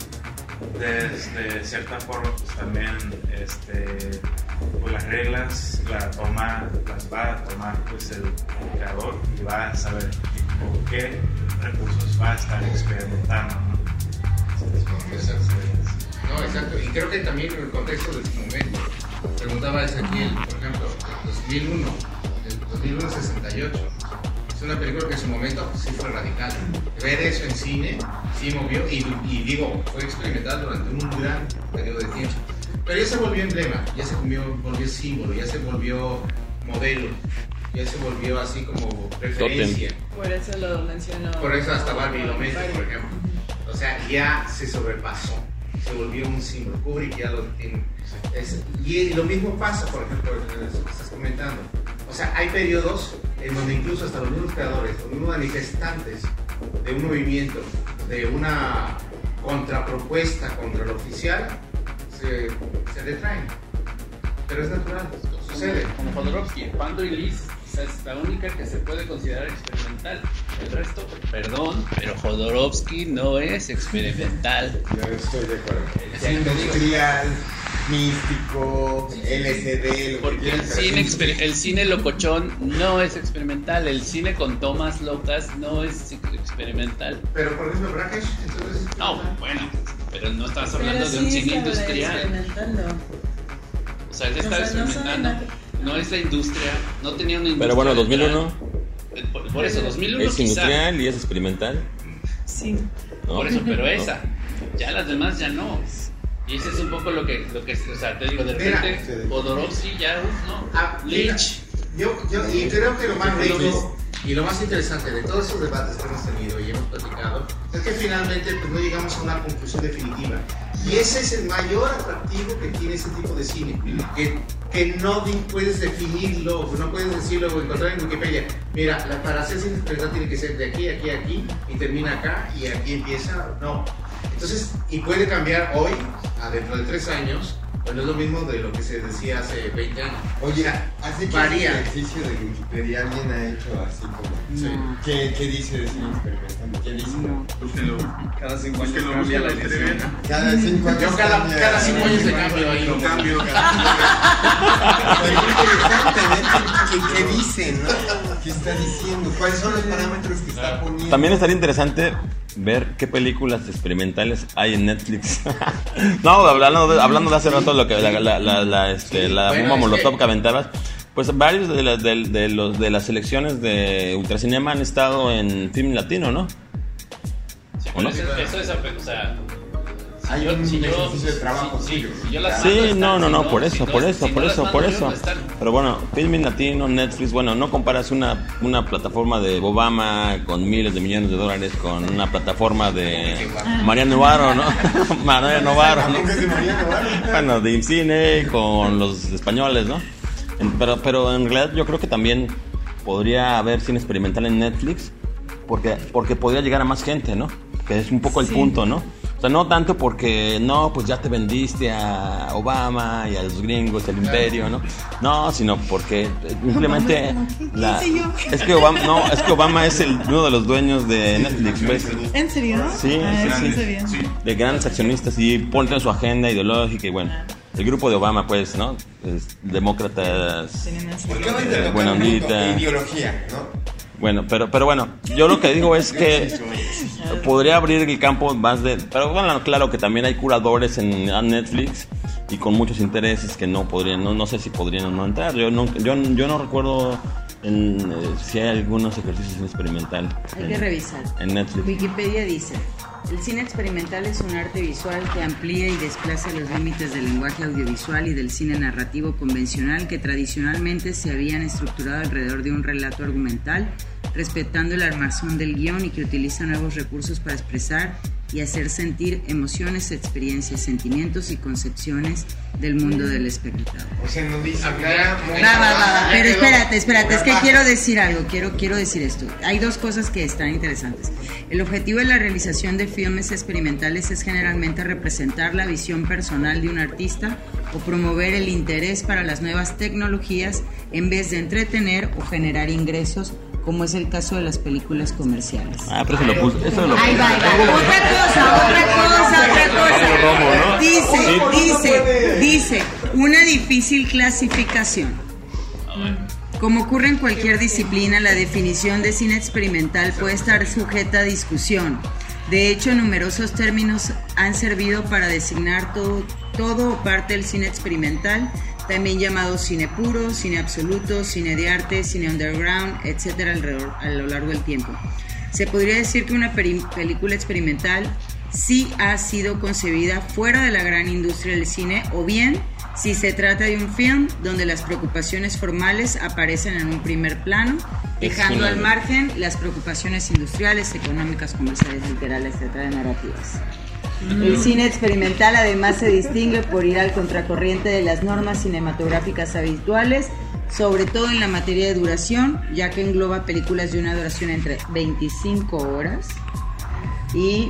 de, de cierta forma pues también este, pues las reglas la toma, las va a tomar pues el, el creador y va a saber con qué recursos va a estar experimentando, ¿no? Exacto. No, exacto. Y creo que también en el contexto de su momento. Preguntaba Ezequiel, por ejemplo, dos mil uno, el dos mil uno sesenta y ocho. Es una película que en su momento sí fue radical. Ver eso en cine sí movió y, y digo, fue experimental durante un gran periodo de tiempo. Pero ya se volvió emblema, ya se volvió, volvió símbolo, ya se volvió modelo, ya se volvió así como referencia. Por eso lo mencionó. Por eso hasta Barbie lo mete, por ejemplo. O sea, ya se sobrepasó, se volvió un símbolo. Kubrick ya lo tiene. Es, y lo mismo pasa, por ejemplo, en lo que estás comentando. O sea, hay periodos en donde incluso hasta los mismos creadores, los mismos manifestantes de un movimiento, de una contrapropuesta contra lo oficial, se, se retraen. Pero es natural, sucede. Como Jodorowsky, Pando y Lis es la única que se puede considerar experimental. El resto, perdón, pero Jodorowsky no es experimental. Yo estoy de acuerdo. Es Es industrial, místico, L S D, lo Porque que el quieras, cine, pero exper- el cine locochón no es experimental. El cine con tomas locas no es experimental. Pero por ejemplo, Braque, entonces. No, bueno, pero no estás Pero hablando de un sí cine está industrial. experimentando. O sea, él O está sea, no saben experimentando. nada. No es la industria, no tenía una industria. Pero bueno, dos mil uno detrás. Por, por eso, dos mil uno es quizá. industrial y es experimental. Sí. ¿no? Por eso, pero ¿no? esa. Ya las demás ya no. Y ese es un poco lo que, lo que o sea, te digo, de Mira, repente, Jodorowsky ya, uf, no. Ah, mira, Lynch. Yo, yo, y creo que lo más rico y lo más interesante de todos esos debates que hemos tenido y hemos platicado es que finalmente pues, no llegamos a una conclusión definitiva. Y ese es el mayor atractivo que tiene ese tipo de cine, que, que no di- puedes definirlo, no puedes decirlo o encontrar en Wikipedia. Mira, la, para hacer cine experimental tiene que ser de aquí, aquí, aquí, y termina acá, y aquí empieza. No. Entonces, y puede cambiar hoy, a dentro de tres años, pues no es lo mismo de lo que se decía hace veinte años. Oye, ¿has hecho varía. el ejercicio de Wikipedia? ¿Alguien ha hecho así como? Sí. ¿Qué, qué dice de cine experimental? ¿Qué dice? Búsquenlo. Cada cinco años Búsquenlo, cambia la búsquenlo, edición. bien. Cada cinco años. Yo cada, cambia- cada cinco años le cambio ahí. Lo cambio. Pero qué interesante ver qué, qué, qué dice, ¿no? ¿Qué está diciendo? ¿Cuáles son los parámetros que está poniendo? También estaría interesante ver qué películas experimentales hay en Netflix. No, hablando de, hablando de hace rato lo que la, la, la, la, este, la Bueno, bomba es molotov que- que aventabas. Pues varios de, la- de, de los de las selecciones de Ultracinema han estado en film latino, ¿no? Sí, ¿O no? pero eso, eso es, o sea, si Hay yo, un si yo, ejercicio de trabajo si, suyo. si, si yo las Sí, mando, están, no, no, si no, por si eso, no- por eso, si por no las eso, mando por yo, eso. no están. Pero bueno, Filmin Latino, Netflix, bueno, no comparas una, una plataforma de Obama con miles de millones de dólares con una plataforma de Mariano Novaro, ¿no? Mariano Novaro, ¿no? ¿Tampoco es de Mariano Novaro? Bueno, de cine con los españoles, ¿no? En- Pero, pero en realidad yo creo que también podría haber cine experimental en Netflix porque, porque podría llegar a más gente, ¿no? Que es un poco el Sí. punto, ¿no? O sea, no tanto porque, no, pues ya te vendiste a Obama y a los gringos, el imperio, ¿no? No, sino porque simplemente la, es que Obama, no, es que Obama es el, uno de los dueños de Netflix, ¿ves? ¿En serio? Sí, Ah, sí, eso sí. no sabía. Sí. De grandes accionistas y ponen en su agenda ideológica y bueno, el grupo de Obama, pues, ¿no? Es demócratas, Tienen así. ¿Por qué van a tocar buena un punto? ondita. Ideología, ¿no? Bueno, pero, pero bueno, yo lo que digo es que podría abrir el campo más de... Pero bueno, claro que también hay curadores en en Netflix y con muchos intereses que no podrían, no, no sé si podrían o no entrar. Yo no, yo, yo no recuerdo en, eh, si hay algunos ejercicios en experimental Hay en, que revisar. en Netflix. Wikipedia dice, el cine experimental es un arte visual que amplía y desplaza los límites del lenguaje audiovisual y del cine narrativo convencional que tradicionalmente se habían estructurado alrededor de un relato argumental, respetando el armazón del guión y que utiliza nuevos recursos para expresar y hacer sentir emociones, experiencias, sentimientos y concepciones del mundo del espectador. O sea, no dice Acá- nada. Va, va, va, va. Pero quedó. espérate, espérate, es que Va. quiero decir algo, quiero, quiero decir esto. Hay dos cosas que están interesantes. El objetivo de la realización de filmes experimentales es generalmente representar la visión personal de un artista o promover el interés para las nuevas tecnologías en vez de entretener o generar ingresos, como es el caso de las películas comerciales. Ah, pero eso lo puse. Eso lo Ahí va, ahí va. Otra cosa, otra cosa, otra Romo, cosa. ¿no? Dice, dice, dice, una difícil clasificación. Como ocurre en cualquier disciplina, la definición de cine experimental puede estar sujeta a discusión. De hecho, numerosos términos han servido para designar todo, todo o parte del cine experimental, también llamado cine puro, cine absoluto, cine de arte, cine underground, etcétera, alrededor, a lo largo del tiempo. Se podría decir que una peri- película experimental si ha sido concebida fuera de la gran industria del cine o bien si se trata de un film donde las preocupaciones formales aparecen en un primer plano, dejando al margen las preocupaciones industriales, económicas, comerciales, literales, etcétera, narrativas. Mm. El cine experimental además se distingue por ir al contracorriente de las normas cinematográficas habituales, sobre todo en la materia de duración, ya que engloba películas de una duración entre veinticinco horas y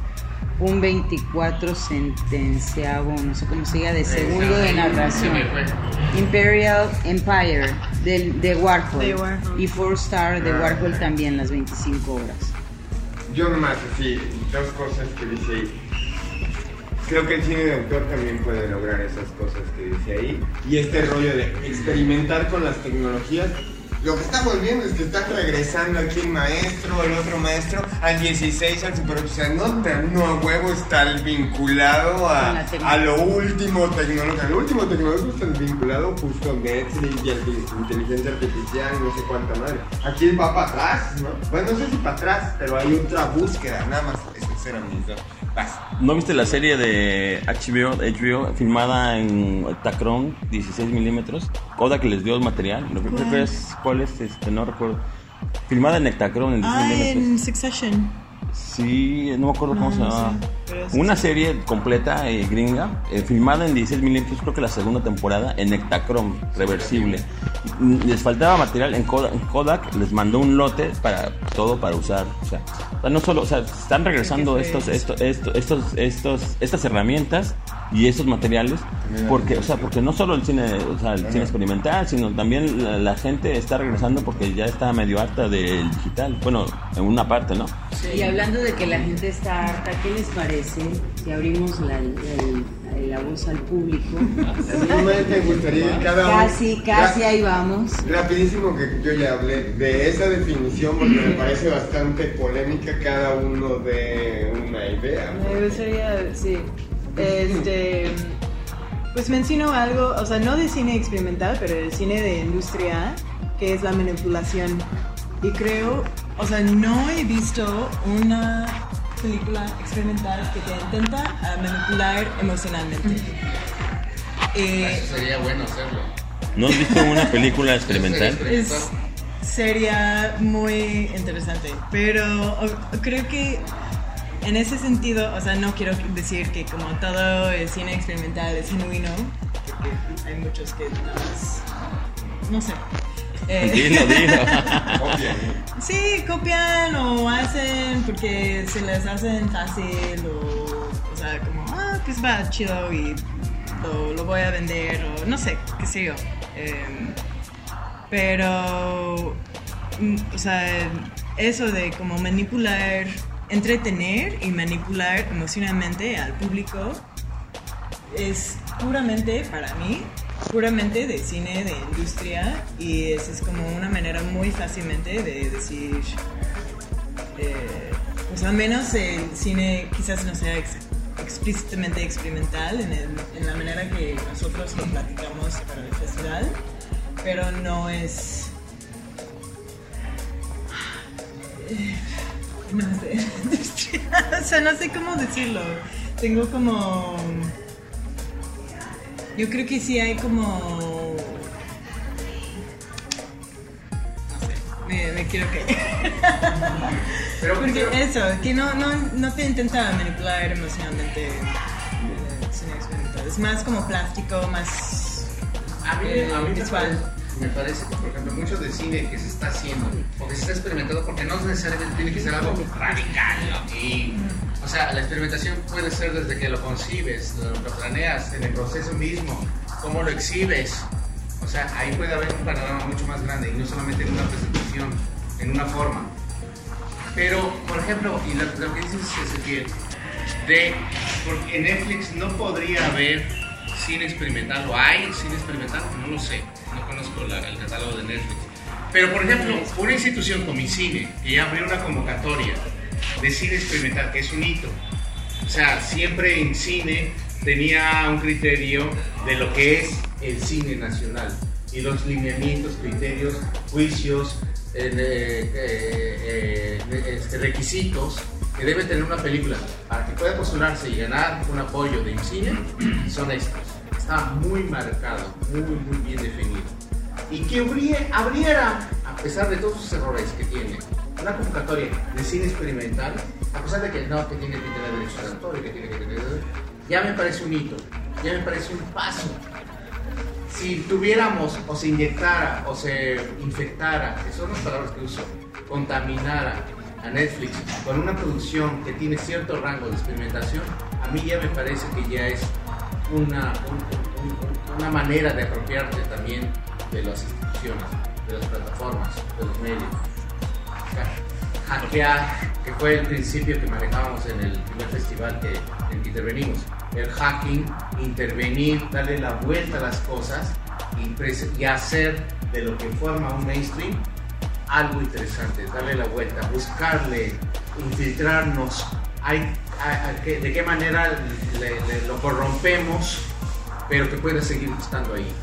un veinticuatro sentenciavo, no sé cómo se diga, de segundo de narración. Imperial Empire de, de Warhol, de Warhol y Four Star de Warhol también las veinticinco horas. Yo nomás así, dos cosas que dice ahí. Creo que el cine de autor también puede lograr esas cosas que dice ahí. Y este rollo de experimentar con las tecnologías. Lo que estamos viendo es que está regresando aquí el maestro, el otro maestro, al dieciséis, al super... O sea, no, no a huevo está vinculado a, a lo último tecnológico. A lo último tecnológico está vinculado justo a Netflix y a inteligencia artificial, no sé cuánta madre. Aquí va para atrás, ¿no? Bueno, no sé si para atrás, pero hay otra búsqueda, nada más. Esa era mi idea. ¿No viste la serie de H B O, H B O filmada en Tacron dieciséis milímetros? Kodak les dio el material. ¿No crees cuál es? Este, no recuerdo. Filmada en Tacron en dieciséis milímetros. Ah, en Succession. Sí, no me acuerdo cómo no, se llama. Sí, una serie completa, eh, gringa, eh, filmada en dieciséis milímetros, creo que la segunda temporada, en Ektachrome, reversible. Les faltaba material en Kodak, en Kodak les mandó un lote para todo para usar. O sea, no solo, o sea, están regresando estos, estos, estos, estos, estos, estas herramientas y estos materiales, porque, o sea, porque no solo el cine, o sea, el cine experimental, sino también la, la gente está regresando porque ya está medio harta del digital. Bueno, en una parte, ¿no? Y hablando de que la gente está harta, ¿qué les parece si abrimos la, la, la voz al público? Me gustaría cada casi, casi ahí vamos. Rapidísimo, que yo ya hablé de esa definición porque me parece bastante polémica, cada uno de una idea. Me gustaría, sí. Este, pues menciono algo, o sea, no de cine experimental, pero del cine de industria, que es la manipulación. Y creo, o sea, no he visto una película experimental que te intenta manipular emocionalmente. Eh, Eso sería bueno hacerlo. ¿No has visto una película experimental? Es, sería muy interesante, pero creo que en ese sentido, o sea, no quiero decir que como todo el cine experimental es genuino, porque hay muchos que nada más, no sé. Eh, dilo, dilo. Copian. Sí, copian o hacen porque se les hacen fácil o, o sea, como, ah, pues va chido y lo, lo voy a vender o no sé, qué sé yo. Eh, pero, o sea, eso de como manipular, entretener y manipular emocionalmente al público es puramente, para mí, puramente de cine, de industria, y esa es como una manera muy fácilmente de decir, eh, pues al menos el cine quizás no sea ex- explícitamente experimental en, el, en la manera que nosotros lo platicamos para el festival, pero no es... Eh, no sé, o sea, no sé cómo decirlo, tengo como... Yo creo que sí hay como... No sé, me, me quiero caer. Pero, Porque pero... eso, que no, no, no te intenta manipular emocionalmente el cine experimental. Es más como plástico, más a mí, eh, a mí visual. Me parece que, por ejemplo, mucho de cine que se está haciendo o que se está experimentando, porque no necesariamente tiene que ser algo radical, ¿no? Y, o sea, la experimentación puede ser desde que lo concibes, lo, lo planeas, en el proceso mismo, cómo lo exhibes. O sea, ahí puede haber un panorama mucho más grande y no solamente en una presentación, en una forma. Pero, por ejemplo, y lo, lo que dices Ezequiel, de, porque en Netflix no podría haber cine experimental, o hay cine experimental, no lo sé, no conozco la, el catálogo de Netflix. Pero, por ejemplo, una institución como ICINE, que ya abrió una convocatoria de cine experimental, que es un hito. O sea, siempre en cine tenía un criterio de lo que es el cine nacional y los lineamientos, criterios, juicios, eh, eh, eh, eh, este, requisitos que debe tener una película para que pueda postularse y ganar un apoyo de cine son estos. Está muy marcado, muy, muy bien definido. Y que abrie, abriera, a pesar de todos sus errores que tiene, una convocatoria de cine experimental, a pesar de que no, que tiene que tener derechos de autor y que tiene que tener... Ya me parece un hito, ya me parece un paso. Si tuviéramos, o se inyectara, o se infectara, que son las palabras que uso, contaminara a Netflix con una producción que tiene cierto rango de experimentación, a mí ya me parece que ya es una, un, un, una manera de apropiarte también de las instituciones, de las plataformas, de los medios. Hackear, que fue el principio que manejábamos en el primer festival que, en que intervenimos. El hacking, intervenir, darle la vuelta a las cosas y, y hacer de lo que forma un mainstream algo interesante, darle la vuelta, buscarle, infiltrarnos, hay, hay, hay, de qué manera le, le, lo corrompemos, pero que pueda seguir estando ahí.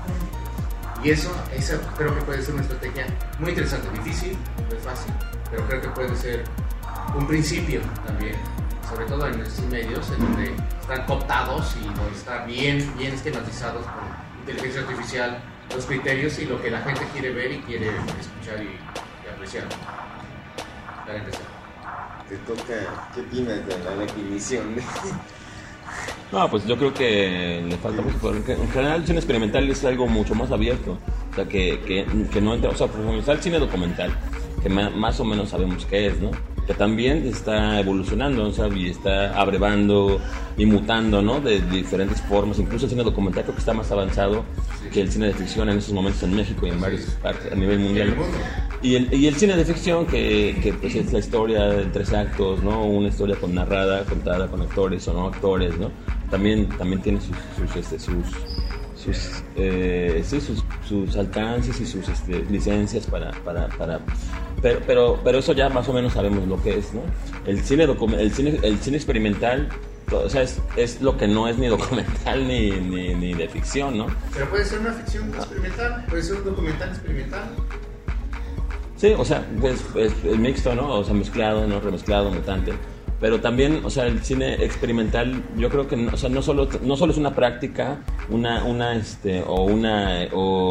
Y eso, eso creo que puede ser una estrategia muy interesante, difícil, no es fácil, pero creo que puede ser un principio también, sobre todo en estos medios en donde están cooptados y donde están bien, bien esquematizados por inteligencia artificial los criterios y lo que la gente quiere ver y quiere escuchar y, y apreciar. Para empezar. Te toca, ¿qué opinas de la definición? No, pues yo creo que le falta mucho, porque en general el cine experimental es algo mucho más abierto, o sea, que, que, que no entra, o sea, por ejemplo, está el cine documental, que más o menos sabemos qué es, ¿no? Que también está evolucionando, ¿no? O sea, y está abrevando y mutando, ¿no? De, de diferentes formas, incluso el cine documental creo que está más avanzado que el cine de ficción en estos momentos en México y en varios partes a nivel mundial. Y el, y el cine de ficción, que, que pues es la historia de tres actos, ¿no? Una historia con narrada, contada con actores o no actores, ¿no? También, también tiene sus, sus, este, sus, sus, eh, sí, sus, sus alcances y sus este, licencias para... para, para pero, pero, pero eso ya más o menos sabemos lo que es, ¿no? El cine, docu- el cine, el cine experimental, o sea, es, es lo que no es ni documental ni, ni, ni de ficción, ¿no? Pero puede ser una ficción experimental, puede ser un documental experimental. Sí, o sea, es, es, es mixto, ¿no? O sea, mezclado, ¿no? Remezclado, mutante. Pero también, o sea, el cine experimental, yo creo que, o sea, no solo, no solo es una práctica, una, una, este, o una,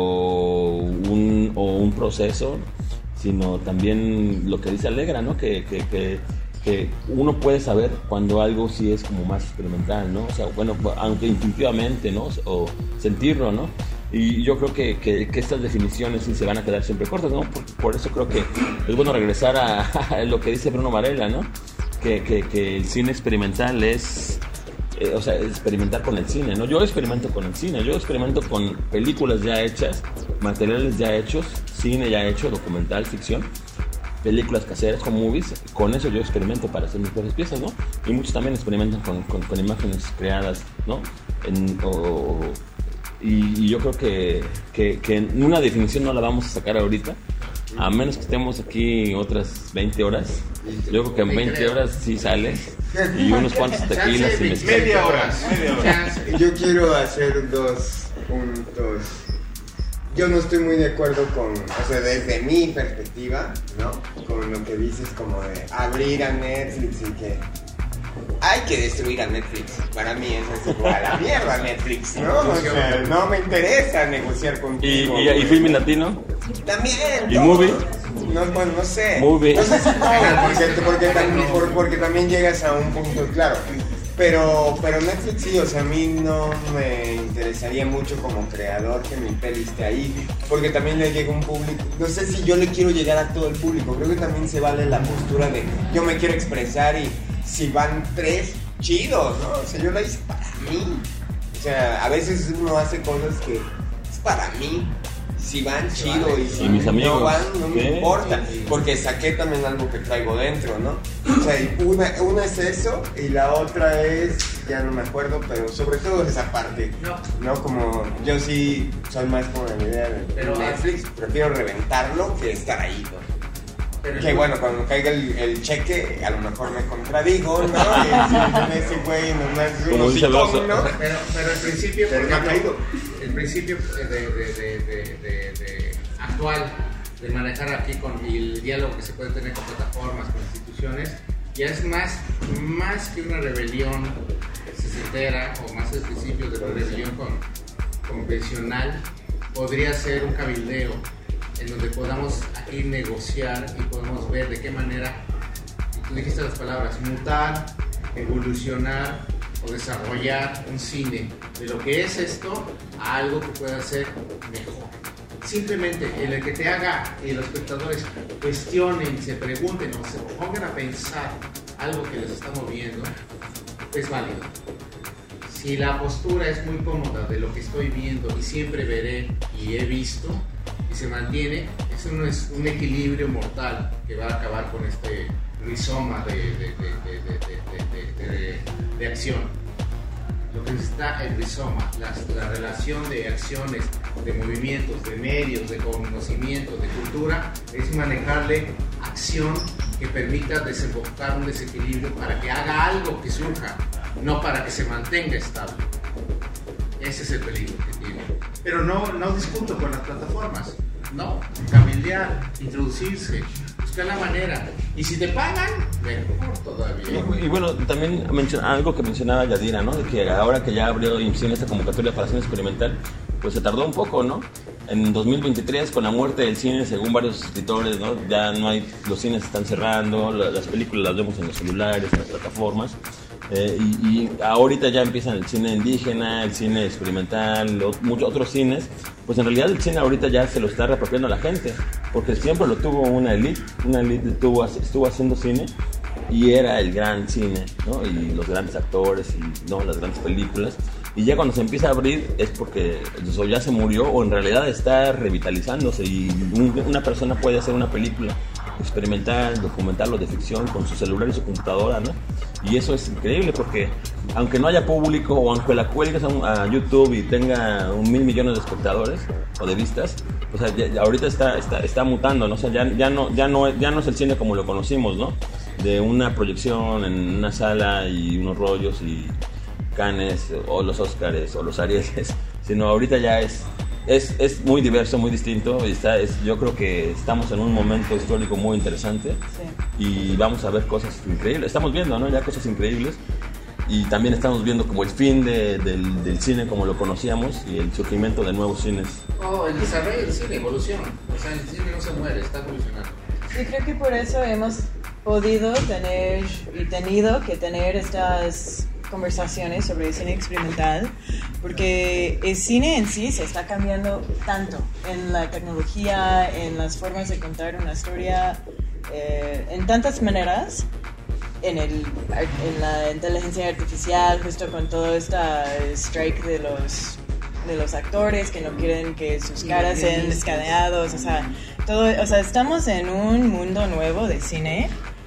o un, o un proceso, sino también lo que dice Alegra, ¿no? Que, que, que, que uno puede saber cuando algo sí es como más experimental, ¿no? O sea, bueno, aunque intuitivamente, ¿no? O sentirlo, ¿no? Y yo creo que, que, que estas definiciones sí se van a quedar siempre cortas, ¿no? Por, por eso creo que es bueno regresar a, a lo que dice Bruno Varela, ¿no? Que, que, que el cine experimental es, eh, o sea, experimentar con el cine, ¿no? Yo experimento con el cine, yo experimento con películas ya hechas, materiales ya hechos, cine ya hecho, documental, ficción, películas caseras con movies, con eso yo experimento para hacer mis propias piezas, ¿no? Y muchos también experimentan con, con, con imágenes creadas, ¿no? En, o, y, y yo creo que, que, que una definición no la vamos a sacar ahorita, a menos que estemos aquí otras veinte horas. Yo creo que en veinte horas sí sale. Y unos cuantos tequilas y mezcal. Media hora. Media hora. Yo quiero hacer dos puntos. Yo no estoy muy de acuerdo con, o sea, desde mi perspectiva, ¿no? Con lo que dices como de abrir a Netflix y que hay que destruir a Netflix. Para mí eso es igual a la mierda Netflix, ¿no? O sea, no me interesa negociar contigo. ¿Y, y, y Filmin Latino? También. ¿Y Movie? No, bueno, no sé. Movie. No sé si no, porque, porque, también, por, porque también llegas a un punto, claro. Pero, pero Netflix sí, o sea, a mí no me interesaría mucho como creador que mi peli esté ahí, porque también le llega un público, no sé si yo le quiero llegar a todo el público, creo que también se vale la postura de yo me quiero expresar y si van tres, chidos, ¿no? O sea, yo la hice para mí, o sea, a veces uno hace cosas que es para mí. Si van, chido, y si y mis amigos, no van, no me ¿qué? importa, porque saqué también algo que traigo dentro, ¿no? O sea, una, una es eso, y la otra es, ya no me acuerdo, pero sobre todo esa parte, no, ¿no? Como, yo sí soy más como de la idea de pero Netflix, prefiero reventarlo que estar ahí, ¿no? Pero que bueno, cuando caiga el, el cheque, a lo mejor me contradigo, ¿no? Y ese güey nomás como un hocicón, ¿no? Pero, pero el principio, pero por no ha ejemplo, caído. El principio de, de, de, de, de, de actual de manejar aquí con y el diálogo que se puede tener con plataformas, con instituciones, ya es más, más que una rebelión sesentera o más al principio de la rebelión con, convencional, podría ser un cabildeo en donde podamos aquí negociar y podamos ver de qué manera, tú dijiste las palabras, mutar, evolucionar o desarrollar un cine de lo que es esto a algo que pueda ser mejor. Simplemente en el que te haga y los espectadores cuestionen, se pregunten o se pongan a pensar algo que les está moviendo, es válido. Si la postura es muy cómoda de lo que estoy viendo y siempre veré y he visto y se mantiene, eso no es un equilibrio mortal que va a acabar con este rizoma de, de, de, de, de, de, de, de acción. Lo que necesita el rizoma, la, la relación de acciones, de movimientos, de medios, de conocimiento, de cultura, es manejarle acción que permita desembocar un desequilibrio para que haga algo que surja, no para que se mantenga estable. Ese es el peligro que tiene. Pero no, no discuto con las plataformas, no, cabildear, introducirse, buscar la manera. Y si te pagan, mejor todavía. Y, y bueno, también menciona, algo que mencionaba Yadira, ¿no? De que ahora que ya abrió IMCINE esta convocatoria para cine experimental, pues se tardó un poco, ¿no? En dos mil veintitrés, con la muerte del cine, según varios escritores, ¿no? Ya no hay, los cines están cerrando, las películas las vemos en los celulares, en las plataformas. Eh, y, y ahorita ya empiezan el cine indígena, el cine experimental, lo, muchos otros cines. Pues en realidad el cine ahorita ya se lo está reapropiando a la gente, porque siempre lo tuvo una élite, una élite estuvo, estuvo haciendo cine y era el gran cine, ¿no? Y los grandes actores y no las grandes películas. Y ya cuando se empieza a abrir es porque eso ya se murió o en realidad está revitalizándose y un, una persona puede hacer una película experimental, documental o de ficción con su celular y su computadora, ¿no? Y eso es increíble porque aunque no haya público o aunque la cuelgues a, a YouTube y tenga un mil millones de espectadores o de vistas, o sea, ya, ya ahorita está, está, está mutando, ¿no? O sea, ya, ya, no, ya, no, ya no es el cine como lo conocimos, ¿no? De una proyección en una sala y unos rollos y Cannes o los Óscares o los Arieses, sino ahorita ya es Es, es muy diverso, muy distinto. Está, es, yo creo que estamos en un momento histórico muy interesante, sí. Y vamos a ver cosas increíbles. Estamos viendo, ¿no? Ya cosas increíbles. Y también estamos viendo como el fin de, del, del cine como lo conocíamos y el surgimiento de nuevos cines. Oh, el desarrollo del cine, evolución. O sea, el cine no se muere, está evolucionando. Sí, creo que por eso hemos podido tener y tenido que tener estas conversaciones sobre el cine experimental, porque el cine en sí se está cambiando tanto en la tecnología, en las formas de contar una historia, eh, en tantas maneras, en, el, en la inteligencia artificial, justo con todo este strike de los, de los actores que no quieren que sus caras sean escaneados, o sea, todo, o sea, estamos en un mundo nuevo de cine.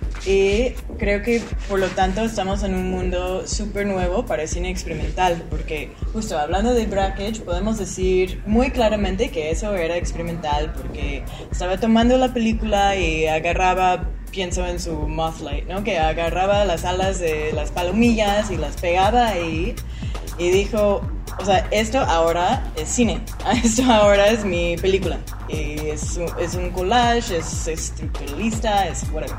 Y creo que por lo tanto estamos en un mundo súper nuevo para el cine experimental, porque justo hablando de Brakhage podemos decir muy claramente que eso era experimental, porque estaba tomando la película y agarraba, pienso en su Mothlight, ¿no? Que agarraba las alas de las palomillas y las pegaba ahí y dijo, o sea, esto ahora es cine, esto ahora es mi película, y es un, es un collage, es estructuralista, es whatever.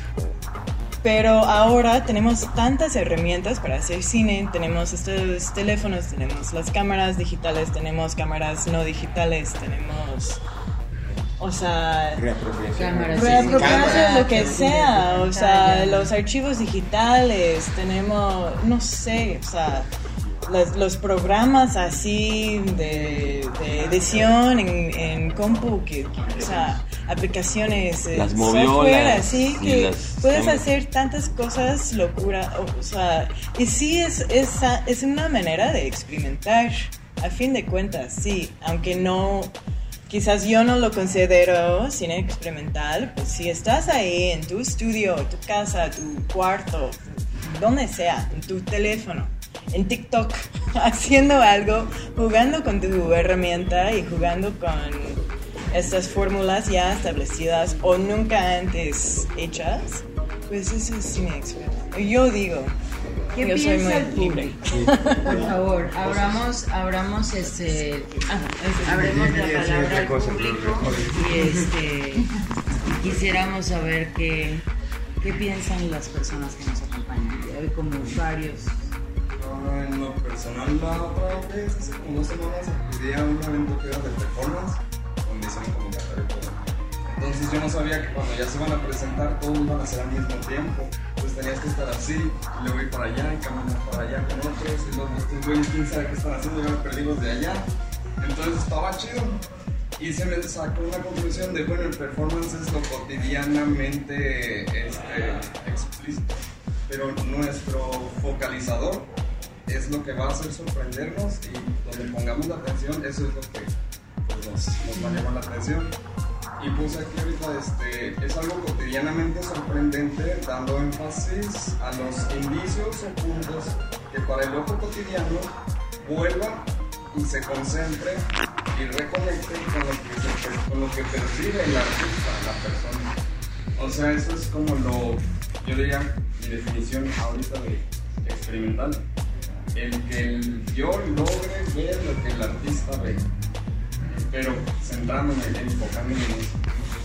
Pero ahora tenemos tantas herramientas para hacer cine, tenemos estos teléfonos, tenemos las cámaras digitales, tenemos cámaras no digitales, tenemos, o sea, reapropiación, reapropiación, lo que sea, o sea, los archivos digitales, tenemos, no sé, o sea, los, los programas así de, de edición en, en compu, que, o sea, aplicaciones, las software, así que las, puedes sí. hacer tantas cosas locura, o, o sea, y sí es, es, es una manera de experimentar, a fin de cuentas, sí, aunque no, quizás yo no lo considero cine experimental, pues si estás ahí en tu estudio, tu casa, tu cuarto, donde sea, en tu teléfono, en TikTok, haciendo algo, jugando con tu herramienta y jugando con estas fórmulas ya establecidas o nunca antes hechas, pues eso es cine experimental. Yo digo, ¿qué yo soy muy piensa el libre. Por favor, abramos, abramos este, ah, abremos la palabra al público y este, quisiéramos saber qué, qué ¿Qué piensan las personas que nos acompañan hoy como usuarios? No, en lo personal, la otra vez, hace como dos semanas, acudí a un evento que era de performance, donde hicieron como cantar y todo. Entonces yo no sabía que cuando ya se iban a presentar, todos iban a hacer al mismo tiempo. Entonces tenías que estar así, y luego ir para allá, y caminar para allá con otros, y luego estos güeyes, quién sabe qué están haciendo, yo me perdí los de allá. Entonces estaba chido. Y se me sacó una conclusión de, bueno, el performance es lo cotidianamente este, explícito, pero nuestro focalizador es lo que va a hacer sorprendernos, y donde pongamos la atención, eso es lo que pues, nos, nos va a llamar la atención. Y puse aquí ahorita, este, es algo cotidianamente sorprendente, dando énfasis a los indicios o puntos que para el ojo cotidiano vuelva y se concentre y reconecte con lo que, se, con lo que percibe el artista, la persona. O sea, eso es como lo, yo diría, mi definición ahorita de experimental. El que el, yo logre ver lo que el artista ve, pero centrándome, enfocándome en eso.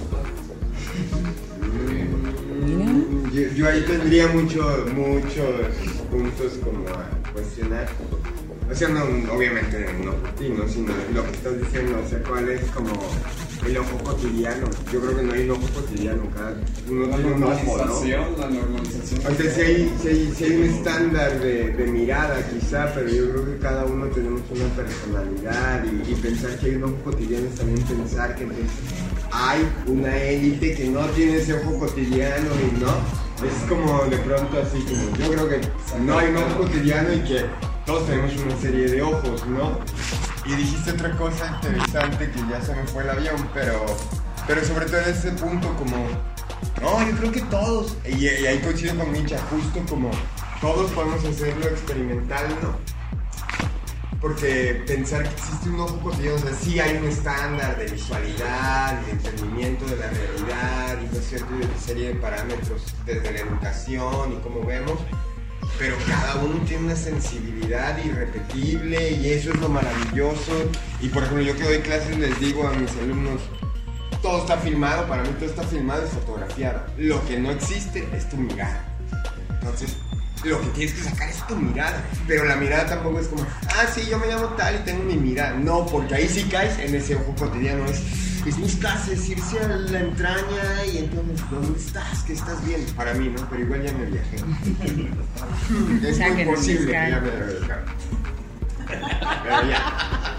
Yo, yo ahí tendría mucho, muchos puntos como a cuestionar. O sea, no, obviamente no por ti, ¿no? Sino lo que estás diciendo, o sea, cuál es como el ojo cotidiano. Yo creo que no hay un ojo cotidiano, cada uno la tiene un ojo, ¿no? La normalización. O sea, si hay, si hay, si hay un estándar de, de mirada quizá, pero yo creo que cada uno tenemos una personalidad, y, y pensar que hay un ojo cotidiano es también pensar que entonces hay una élite que no tiene ese ojo cotidiano y no. Es como de pronto así como, yo creo que no hay un ojo cotidiano y que todos tenemos una serie de ojos, ¿no? Y dijiste otra cosa interesante que ya se me fue el avión, pero, pero sobre todo en ese punto como, no, yo creo que todos, y, y ahí coincido con Micha, justo como todos podemos hacerlo experimental, ¿no? Porque pensar que existe un ojo cotidiano, o sea, sí hay un estándar de visualidad, de entendimiento de la realidad, y no es cierto, y una serie de parámetros desde la educación y cómo vemos, pero cada uno tiene una sensibilidad irrepetible, y eso es lo maravilloso. Y por ejemplo, yo que doy clases les digo a mis alumnos, todo está filmado, para mí todo está filmado y fotografiado. Lo que no existe es tu mirada. Entonces, lo que tienes que sacar es tu mirada, pero la mirada tampoco es como, ah, sí, yo me llamo tal y tengo mi mirada. No, porque ahí sí caes en ese ojo cotidiano, es, es buscarse, es irse a la entraña y entonces, ¿dónde estás? ¿Qué estás viendo? Para mí, ¿no? Pero igual ya me viajé. Es muy posible que ya me haya viajado. Pero ya.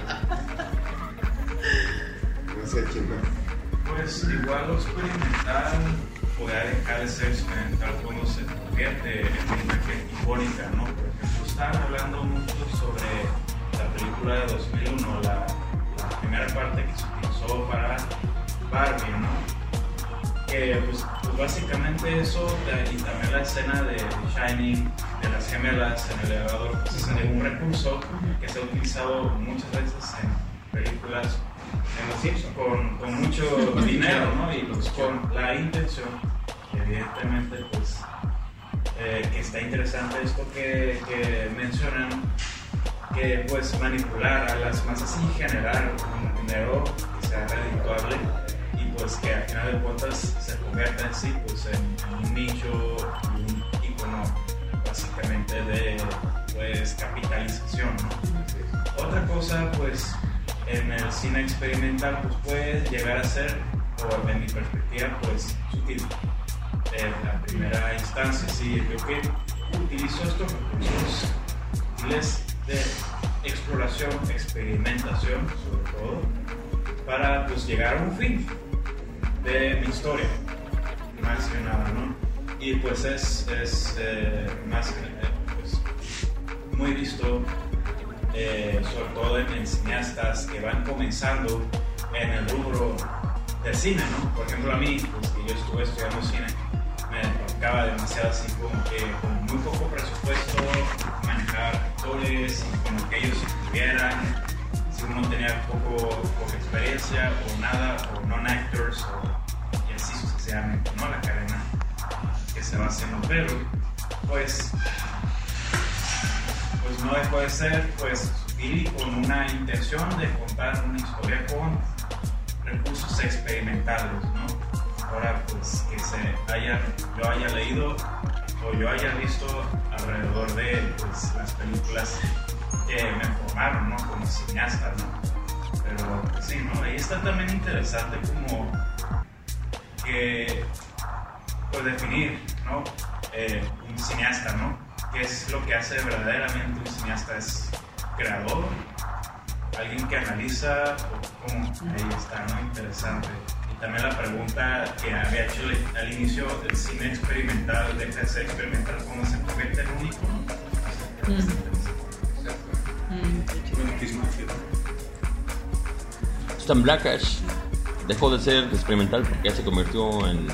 No sé quién más. Pues igual lo experimental puede dejar de ser experimental cuando se convierte en una imagen icónica, ¿no? Por ejemplo, estaban hablando mucho sobre la película de dos mil uno, la, la primera parte que se utilizó para Barbie, ¿no? Que pues, pues básicamente eso, y también la escena de Shining, de las gemelas en el elevador, pues es un recurso que se ha utilizado muchas veces en películas en los Simpsons, con, con mucho dinero, ¿no? Y pues con la intención, evidentemente, pues, eh, que está interesante esto que, que mencionan, que pues manipular a las masas y generar un dinero que sea redituable, y pues que al final de cuentas se convierta en sí, pues, en, en un nicho, un icono básicamente de, pues, capitalización, ¿no? Otra cosa, pues, en el cine experimental, pues puede llegar a ser, o en mi perspectiva, pues sutil. En la primera instancia, sí, yo que utilizo estos recursos sutiles de exploración, experimentación, sobre todo, para pues llegar a un fin de mi historia, más que nada, ¿no? Y pues es, es eh, más que pues, muy visto. Eh, sobre todo en cineastas que van comenzando en el rubro del cine, ¿no? Por ejemplo, a mí, pues, que yo estuve estudiando cine, me tocaba demasiado así como que con muy poco presupuesto manejar actores y con lo que ellos escribieran, si uno tenía poco, poca experiencia o nada, o non-actors, o, y así sucesivamente, ¿no? La cadena que se va haciendo, pero pues pues no dejó de ser pues sutil y con una intención de contar una historia con recursos experimentales, ¿no? ahora pues que se haya, yo haya leído o yo haya visto alrededor de pues, las películas que me formaron, ¿no? Como cineasta, ¿no? Pero pues, sí, ¿no? Ahí está también interesante como que pues definir, ¿no? Eh, un cineasta, ¿no? ¿Qué es lo que hace verdaderamente un cineasta? ¿Es creador? ¿Alguien que analiza? ¿O cómo? Ahí está, ¿no? Interesante. Y también la pregunta que había hecho al inicio, ¿el cine experimental deja de ser experimental cuando se convierte en un ícono? Stan Brakhage dejó de ser experimental porque ya se convirtió en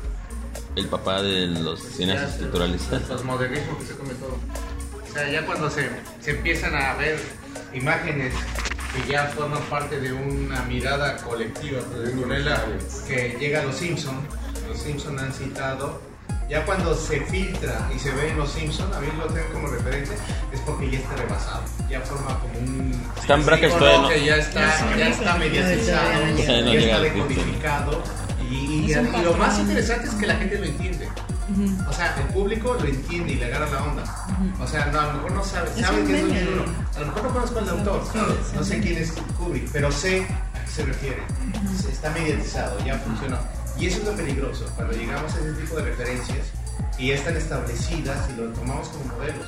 el papá de los cineastas estructurales. El postmodernismo que se come todo. O sea, ya cuando se, se empiezan a ver imágenes que ya forman parte de una mirada colectiva, pues, con ella, que llega a Los Simpson, Los Simpson han citado, ya cuando se filtra y se ve en Los Simpson, a mí lo tengo como referencia, es porque ya está rebasado, ya forma como un Stan Brakhage todavía no. que ya está, ya está mediatizado, no, no, ya no está decodificado, y, y, y lo más interesante es que la gente lo entiende. O sea, el público lo entiende y le agarra la onda. O sea, no, a lo mejor no sabe, sabe que es un libro. A lo mejor no conozco al autor, no sé quién es Kubrick, pero sé a qué se refiere. Está mediatizado, ya funcionó. Y eso es lo peligroso, cuando llegamos a ese tipo de referencias y ya están establecidas y lo tomamos como modelos.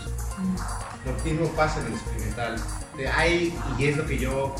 Lo mismo pasa en el experimental. Hay, y es lo que yo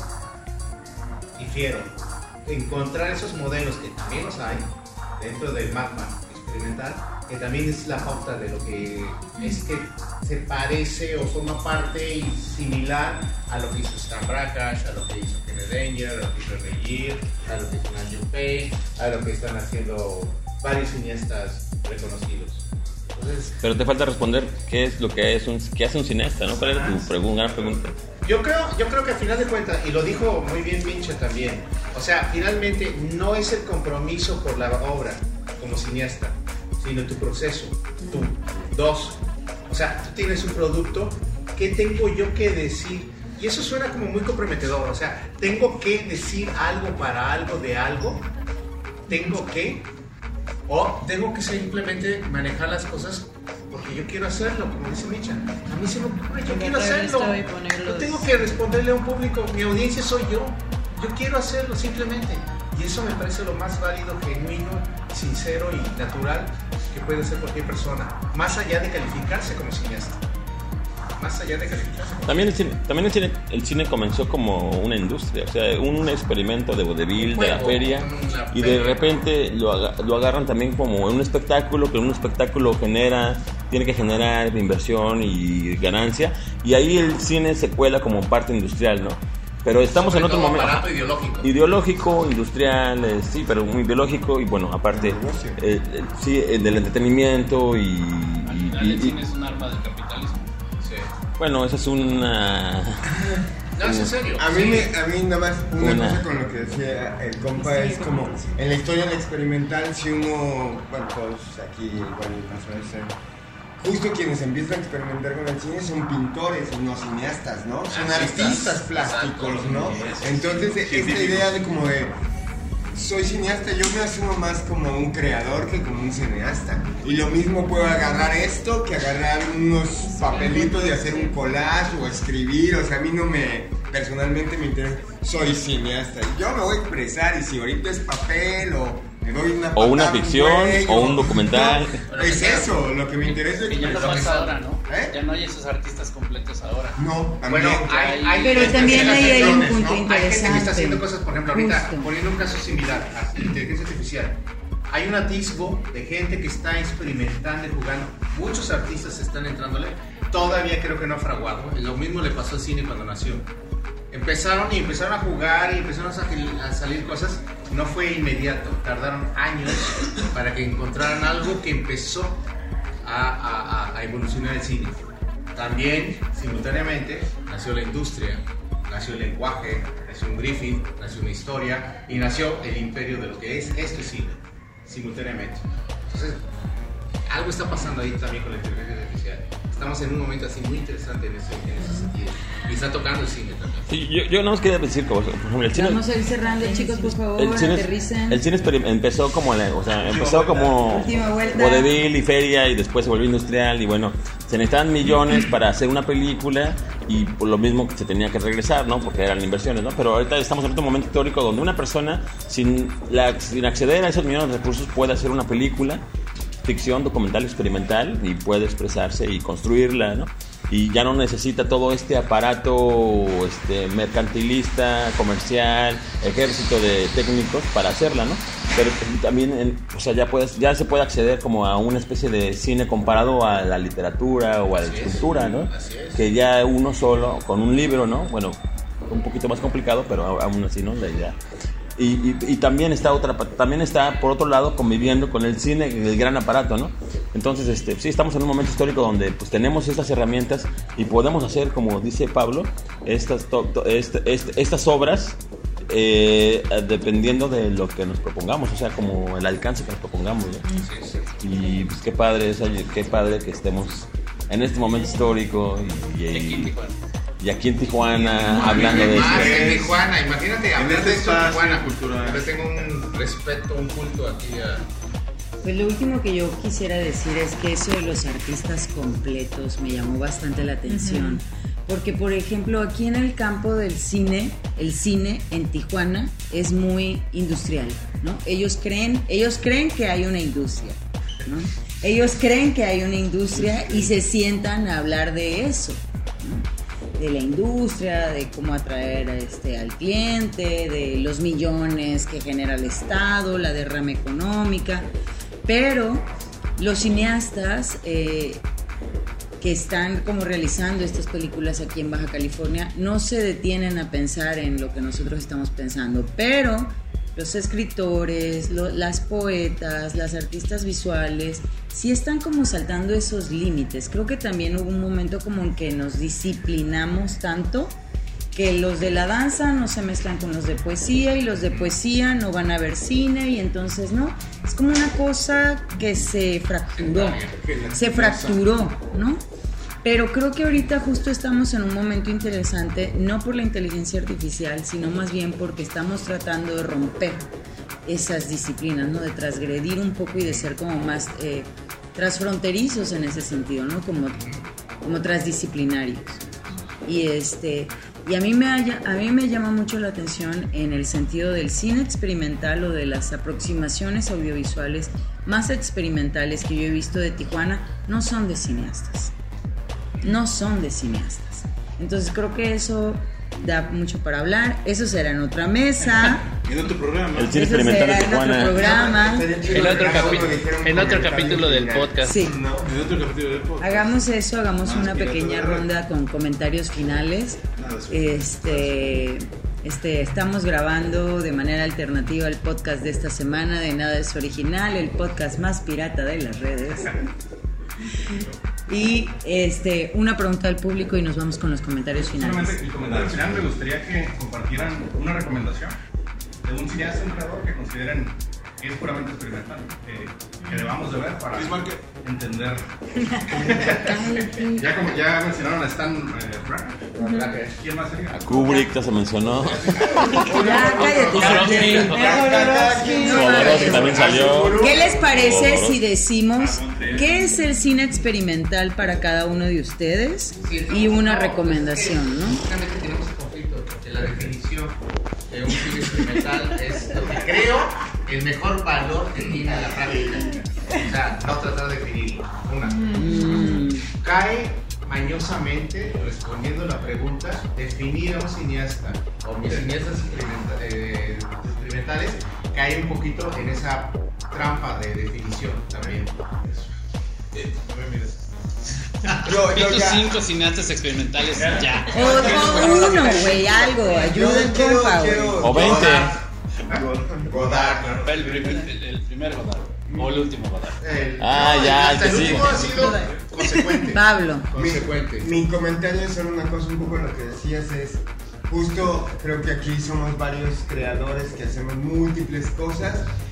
difiero, encontrar esos modelos que también los hay dentro del magma experimental, que también es la pauta de lo que es que se parece o forma parte y similar a lo que hizo Stan Brakhage, a lo que hizo Kenneth Danger, a lo que hizo Regir, a lo que hizo Nigel Payne, a lo que están haciendo varios cineastas reconocidos. Entonces, pero te falta responder qué es lo que es un, qué hace un cineasta, ¿no? ¿Cuál era tu pregunta, gran pregunta? Yo creo, yo creo que al final de cuentas, y lo dijo muy bien Pincho también, o sea, finalmente no es el compromiso por la obra como cineasta, sino tu proceso, tú. Dos, o sea, tú tienes un producto, ¿qué tengo yo que decir? Y eso suena como muy comprometedor, o sea, tengo que decir algo para algo de algo, tengo que, o tengo que simplemente manejar las cosas porque yo quiero hacerlo, como dice Micha. A mí se me ocurre, yo quiero hacerlo. No tengo que responderle a un público, mi audiencia soy yo, yo quiero hacerlo simplemente. Y eso me parece lo más válido, genuino, sincero y natural que puede ser cualquier persona, más allá de calificarse como cineasta. Más allá de calificarse como también el cine, también el cine, el cine comenzó como una industria, o sea, un experimento de vodevil, de la feria, y de repente lo, aga, lo agarran también como un espectáculo, que un espectáculo genera, tiene que generar inversión y ganancia, y ahí el cine se cuela como parte industrial, ¿no? Pero estamos en otro momento. Barato, ideológico. Ideológico, industrial, eh, sí, pero muy biológico y bueno, aparte, eh, eh, sí, el del entretenimiento y. Al final y, el y, cine es un arma del capitalismo. Sí. Bueno, esa es una. No, es en serio. A mí, sí. me, a mí nada más una, Una. cosa con lo que decía el compa es como en la historia del experimental, si uno, bueno, todos aquí igual más o menos, justo quienes empiezan a experimentar con el cine son pintores y no cineastas, ¿no? Son Artistas. artistas plásticos, Exacto. ¿no? Sí, Entonces esta idea de como de soy cineasta, yo me asumo más como un creador que como un cineasta. Y lo mismo puedo agarrar esto que agarrar unos papelitos y hacer un collage o escribir. O sea, a mí no me, personalmente me interesa, soy cineasta. Yo me voy a expresar y si ahorita es papel o me doy una O una patada, ficción, güey, o un documental. No, es eso, lo que me interesa es Que ya no expresar. pasa ahora, ¿no? ¿Eh? Ya no hay esos artistas completos ahora. No, también. Bueno, hay, hay Pero hay también ahí hay un excepciones, punto ¿no? Hay gente que interesante. está haciendo cosas, por ejemplo, ahorita, Justo. poniendo un caso similar a inteligencia artificial. Hay un atisbo de gente que está experimentando y jugando. Muchos artistas están entrándole. Todavía creo que no ha fraguado. Lo mismo le pasó al cine cuando nació. Empezaron y empezaron a jugar y empezaron a salir, a salir cosas. No fue inmediato. Tardaron años para que encontraran algo que empezó a, a, a evolucionar el cine. También, simultáneamente, nació la industria, nació el lenguaje, nació un Griffith, nació una historia y nació el imperio de lo que es este cine, simultáneamente. Entonces, algo está pasando ahí también con la inteligencia artificial. estamos en un momento así muy interesante en ese, en ese sentido. Y está tocando el cine también. Sí, yo, yo nada más quería decir que, por ejemplo, el cine... Vamos a ir cerrando, chicos, por favor, el cine, aterricen. El cine experim- empezó como, la, o sea, empezó como vodevil y feria y después se volvió industrial y bueno, se necesitaban millones para hacer una película y por lo mismo que se tenía que regresar, ¿no? Porque eran inversiones, ¿no? Pero ahorita estamos en otro momento histórico donde una persona sin, la, sin acceder a esos millones de recursos puede hacer una película, ficción, documental, experimental y puede expresarse y construirla, ¿no? Y ya no necesita todo este aparato este, mercantilista, comercial, ejército de técnicos para hacerla, ¿no? Pero también, en, o sea, ya, puedes, ya se puede acceder como a una especie de cine comparado a la literatura o a la Así escultura, es, ¿no? así es. Que ya uno solo, con un libro, ¿no? Bueno, un poquito más complicado, pero aún así, ¿no? La idea. Y, y, y también está otra también está por otro lado conviviendo con el cine, el gran aparato, ¿no? Entonces este sí estamos en un momento histórico donde pues tenemos estas herramientas y podemos hacer, como dice Pablo, estas to, to, este, este, estas obras eh, dependiendo de lo que nos propongamos, o sea, como el alcance que nos propongamos, ¿no? Sí, sí. Y pues qué padre es, qué padre que estemos en este momento histórico y, y, y, y aquí en Tijuana no, hablando de más esto. en Tijuana, imagínate hablar este de esto en espacio Tijuana. cultural. Yo tengo un respeto, un culto aquí a... Pues lo último que yo quisiera decir es que eso de los artistas completos me llamó bastante la atención. Uh-huh. Porque, por ejemplo, aquí en el campo del cine, el cine en Tijuana es muy industrial, ¿no? Ellos creen, ellos creen que hay una industria, ¿no? Ellos creen que hay una industria y se sientan a hablar de eso, ¿no? De la industria, de cómo atraer este, al cliente, de los millones que genera el Estado, la derrama económica. Pero los cineastas eh, que están como realizando estas películas aquí en Baja California no se detienen a pensar en lo que nosotros estamos pensando, pero los escritores, lo, las poetas, las artistas visuales, sí están como saltando esos límites. Creo que también hubo un momento como en que nos disciplinamos tanto que los de la danza no se mezclan con los de poesía y los de poesía no van a ver cine y entonces no, es como una cosa que se fracturó, se fracturó, ¿no? Pero creo que ahorita justo estamos en un momento interesante, no por la inteligencia artificial, sino más bien porque estamos tratando de romper esas disciplinas, ¿no? De transgredir un poco y de ser como más eh, transfronterizos en ese sentido, ¿no? Como, como transdisciplinarios. Y este... Y a mí, me haya, a mí me llama mucho la atención en el sentido del cine experimental o de las aproximaciones audiovisuales más experimentales que yo he visto de Tijuana, no son de cineastas, no son de cineastas. Entonces creo que eso da mucho para hablar, eso será en otra mesa. En otro programa. El cine experimental de Tijuana. En otro programa. En otro, capi- en otro capítulo del podcast. Sí. No, en otro capítulo del podcast. Hagamos eso, hagamos Más una pirata pequeña de red. ronda con comentarios finales. Nada, suerte. Este, este, estamos grabando de manera alternativa el podcast de esta semana de Nada es Original, el podcast más pirata de las redes. Y este, una pregunta al público y nos vamos con los comentarios finales. Solamente el comentario final, me gustaría que compartieran una recomendación de un cineasta, un creador que consideren que es puramente experimental, que, que debamos de ver para entender. ya, como, ya mencionaron a Stan eh, Brakhage. ¿Quién más sería? A Kubrick ya se mencionó. Ya, cállate. Jodorowsky también salió. ¿Qué les parece Jodorowsky. si decimos qué es el cine experimental para cada uno de ustedes y una recomendación, ¿no? Justamente tenemos el conflicto, porque la definición de un cine experimental es lo que creo el mejor valor que tiene la práctica. O sea, no tratar de definirlo. Una. Mm. Cae mañosamente respondiendo la pregunta, definir a un cineasta o mis cineastas experimenta- eh, experimentales cae un poquito en esa trampa de definición también. Eh, no me mires. Yo, Y yo tus ya. cinco cineastas experimentales ya. O, o uno, güey, algo, ayuda el quiero- compa, güey. quiero- O veinte. Godard, claro. El primer, el, el primer Godard. O el último Godard. El- Ah, no, ya, hasta el que el último sigue. ha sido consecuente. Pablo. Consecuente. Mi comentario es solo una cosa, un poco lo que decías es, justo creo que aquí somos varios creadores que hacemos múltiples cosas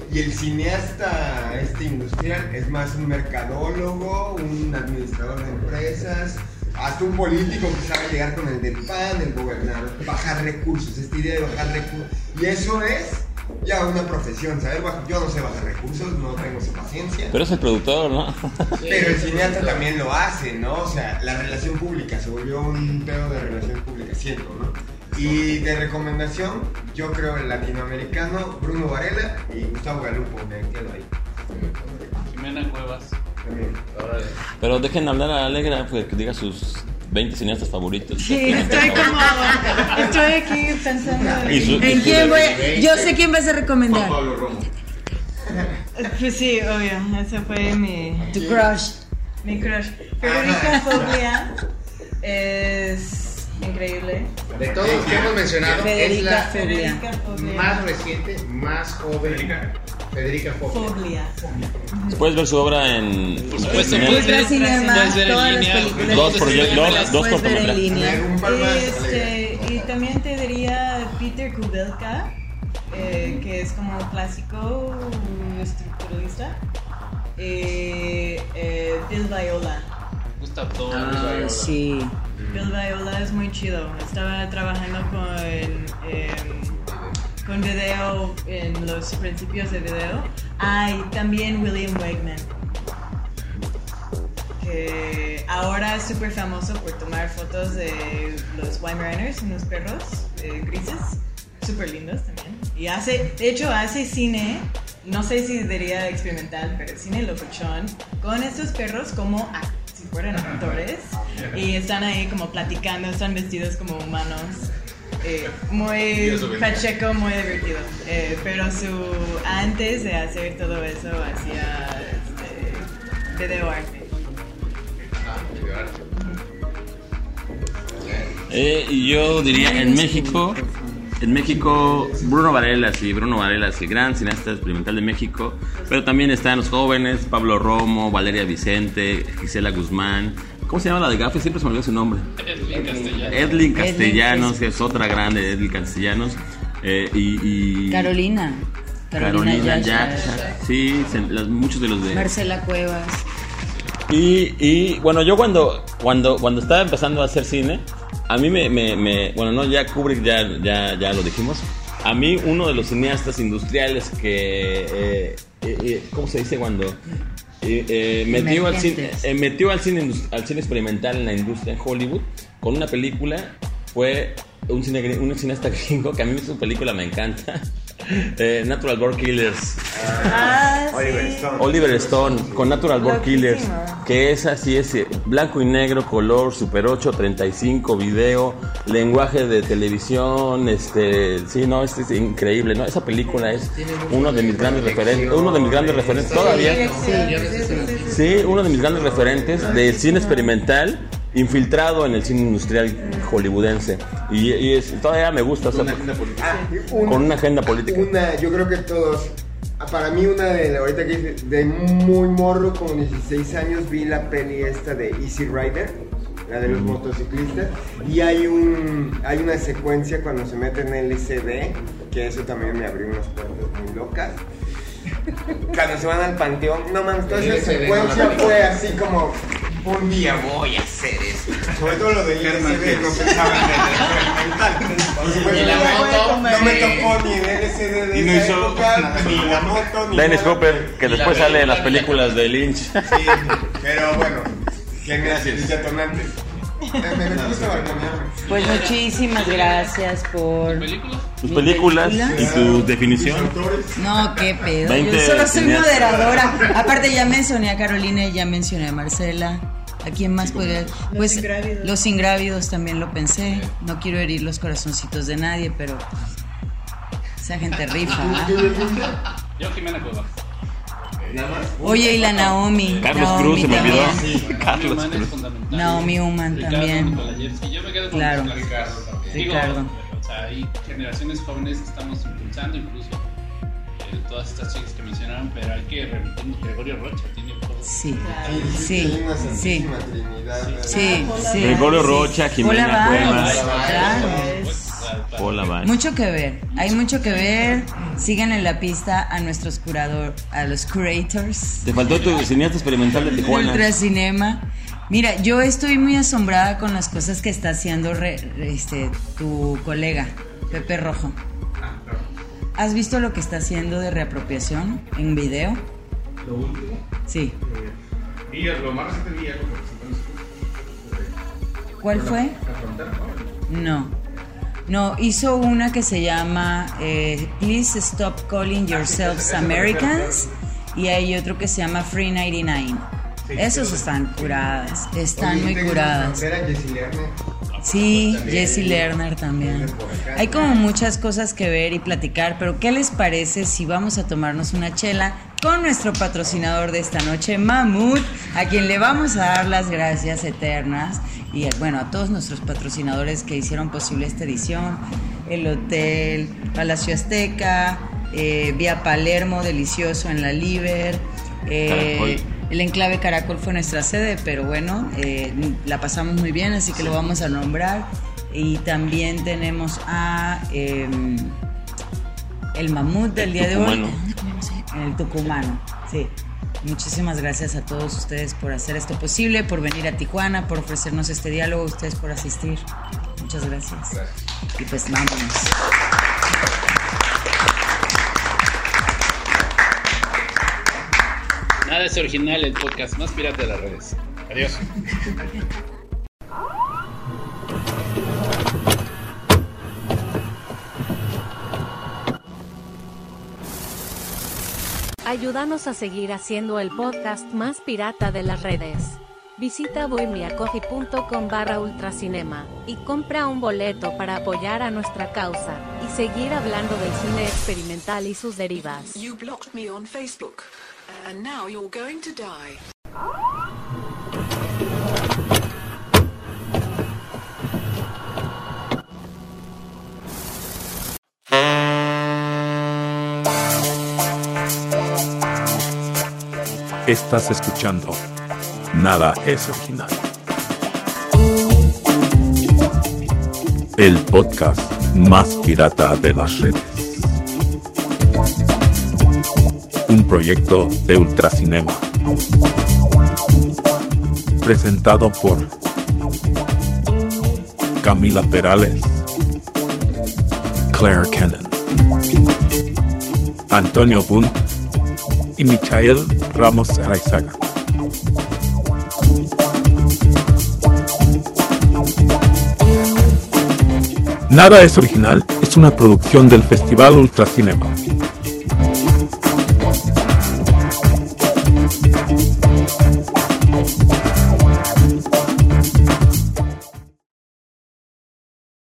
Y el cineasta este industrial es más un mercadólogo, un administrador de empresas, hasta un político que sabe llegar con el del P A N, el gobernador, bajar recursos, esta idea de bajar recursos. Y eso es ya una profesión, ¿sabes? Yo no sé bajar recursos, no tengo esa paciencia. Pero es el productor, ¿no? Pero el cineasta también lo hace, ¿no? O sea, la relación pública, se volvió un pedo de relación pública, siento, ¿no? Y de recomendación, yo creo el latinoamericano, Bruno Varela y Gustavo Galupo, me quedo ahí. Jimena Cuevas. También. Pero dejen hablar a Alegra, pues, que diga sus veinte cineastas favoritos. Sí, estoy como. Estoy aquí pensando ¿Y su- y ¿En su quién voy? de- Yo sé quién vas a recomendar. Juan Pablo Romo. Pues sí, obvio, ese fue mi. Tu crush. Mi crush. Federica Foglia es increíble. De todos los que hemos mencionado, es la Federica Foglia. más reciente, más joven. Federica Foglia. Foglia. Puedes ver su obra en. Por supuesto, en- puedes ver, Cinema, puedes ver en todas las línea. películas Dos de proyectos, Cinema dos- las dos puedes ver en cortometrajes. línea. Un par más, Este, y también te diría Peter Kubelka, eh, que es como clásico estructuralista. Eh, eh, Bill Viola. Gustav Dole. Ah, sí. Bill Viola es muy chido. Estaba trabajando con eh, con video en los principios de video. Ah, y también William Wegman, que ahora es súper famoso por tomar fotos de los Weimaraners, unos perros eh, grises, súper lindos también. Y hace, de hecho, hace cine, no sé si diría experimental, pero cine locochón, con estos perros como a- si fueran actores. Y están ahí como platicando, están vestidos como humanos. Eh, muy pacheco, muy divertido. Eh, pero su antes de hacer todo eso hacía este, video arte. Eh, y yo diría en México, en México Bruno Varela, sí, Bruno Varela es el gran cineasta experimental de México, pero también están los jóvenes, Pablo Romo, Valeria Vicente, Gisela Guzmán. ¿Cómo se llama la de Gafe? Siempre se me olvidó su nombre. Edlin Castellanos. Edlin Castellanos, que es otra grande, Edlin Castellanos. Eh, y, y Carolina. Carolina, Carolina Yasha. Yasha. Sí, se- las- muchos de los de... Marcela Cuevas. Y, y bueno, yo cuando, cuando, cuando estaba empezando a hacer cine, a mí me, me, me- bueno, no, ya Kubrick ya, ya, ya lo dijimos. A mí uno de los cineastas industriales que, eh, eh, eh, ¿cómo se dice cuando? Eh, eh, metió, al cine, Emergentes. eh, metió al cine, indus- al cine experimental en la industria en Hollywood con una película, fue un, cine, gr- un cineasta gringo que a mí su película me encanta. Eh, Natural Born Killers. Ah, Oliver sí. Stone. Oliver Stone con Natural Born Loquísimo. Killers, que es así, es eh, blanco y negro, color, Super ocho, treinta y cinco, video, lenguaje de televisión, este, sí, no, este es increíble, ¿no? Esa película es uno de mis grandes referentes, uno de mis grandes referentes todavía. Sí, sí, sí, sí, sí. Sí, uno de mis grandes referentes del cine experimental infiltrado en el cine industrial hollywoodense. Y, y es- todavía me gusta, o sea, Ah, un- con una agenda política. Una, yo creo que todos. ah, Para mí, una de ahorita que dice, de muy morro, como dieciséis años, vi la peli esta de Easy Rider, la de los motociclistas. Y hay un hay una secuencia cuando se mete en L S D, que eso también me abrió unas puertas muy locas. Cuando se van al panteón, no mames, toda esa L S D secuencia no la fue así como. Un día voy a hacer eso. Sobre todo lo del L S D, no pensaba en el experimental. Por supuesto, Y la no me- moto. no me tocó ni el L S D de Y no esa hizo época, nada. ni la moto, ni Dennis nada. Hopper, que Y la después sale en las película. películas de Lynch. Sí, pero bueno, genial, detonantes. Eh, Me me gusta balconearme. Pues muchísimas gracias por... ¿Película? Tus ¿Mi películas película? y tu definición. No, qué pedo. veinte Yo solo soy cineastas. moderadora. Aparte ya mencioné a Carolina y ya mencioné a Marcela. ¿A quién más podría? Pues Ingrávidos. Los Ingrávidos también lo pensé. No quiero herir los corazoncitos de nadie, pero esa gente rifa. ¿ah? Yo, Jimena Cuevas. Oye, y la Naomi. Carlos Naomi Cruz se me olvidó. también. Carlos Newman es Cruz. fundamental. Naomi Uman Ricardo también. Nikolayevsky. Yo me quedo con Claro. los clásicos. Digo, Ricardo. o sea, hay generaciones jóvenes que estamos impulsando incluso eh, todas estas chicas que mencionaron, pero hay que remitirnos. Gregorio Rocha tiene todo. Sí, Hay sí, una sí. santísima trinidad. Sí, sí. Gregorio Rocha, Jimena Hola, Cuevas. vamos. Claro. Pues, para- para Paula Bach. Mucho que ver, hay mucho que ver. Sigan en la pista a nuestros curadores, a los curators. Te faltó tu cineasta experimental de Tijuana. Ultracinema. Mira, yo estoy muy asombrada con las cosas que está haciendo re, este, tu colega, Pepe Rojo. ¿Has visto lo que está haciendo de reapropiación en video? ¿Lo último? Sí. Eh, y lo más reciente vi algo que ¿Cuál fue? La frontera, ¿no? No. No, hizo una que se llama eh, Please Stop Calling Yourselves Americans. Y hay otro que se llama Free noventa y nueve. Esos están curadas, están muy curadas. Sí, Jessie Lerner también. Hay como muchas cosas que ver y platicar, pero ¿qué les parece si vamos a tomarnos una chela con nuestro patrocinador de esta noche, Mamut, a quien le vamos a dar las gracias eternas? Y bueno, a todos nuestros patrocinadores que hicieron posible esta edición: el Hotel Palacio Azteca, eh, Vía Palermo, delicioso en la Liber, eh, el Enclave Caracol fue nuestra sede, pero bueno, eh, la pasamos muy bien, así que lo vamos a nombrar. Y también tenemos a eh, el Mamut del día de hoy. ¿Dónde comemos? En el Tucumano, sí. Muchísimas gracias a todos ustedes por hacer esto posible, por venir a Tijuana, por ofrecernos este diálogo, ustedes por asistir. Muchas gracias. Gracias. Y pues vámonos. Nada es original, el podcast más pirata de las redes. Adiós. Ayúdanos a seguir haciendo el podcast más pirata de las redes. Visita bohemiacoffee.com barra ultracinema y compra un boleto para apoyar a nuestra causa y seguir hablando del cine experimental y sus derivas. You blocked me on Facebook, and now you're going to die. Estás escuchando Nada es Original, el podcast más pirata de las redes. Un proyecto de Ultracinema. Presentado por Camila Perales, Claire Cannon, Antonio Bunt y Michael Ramos Araizaga. Nada es Original es una producción del Festival Ultracinema.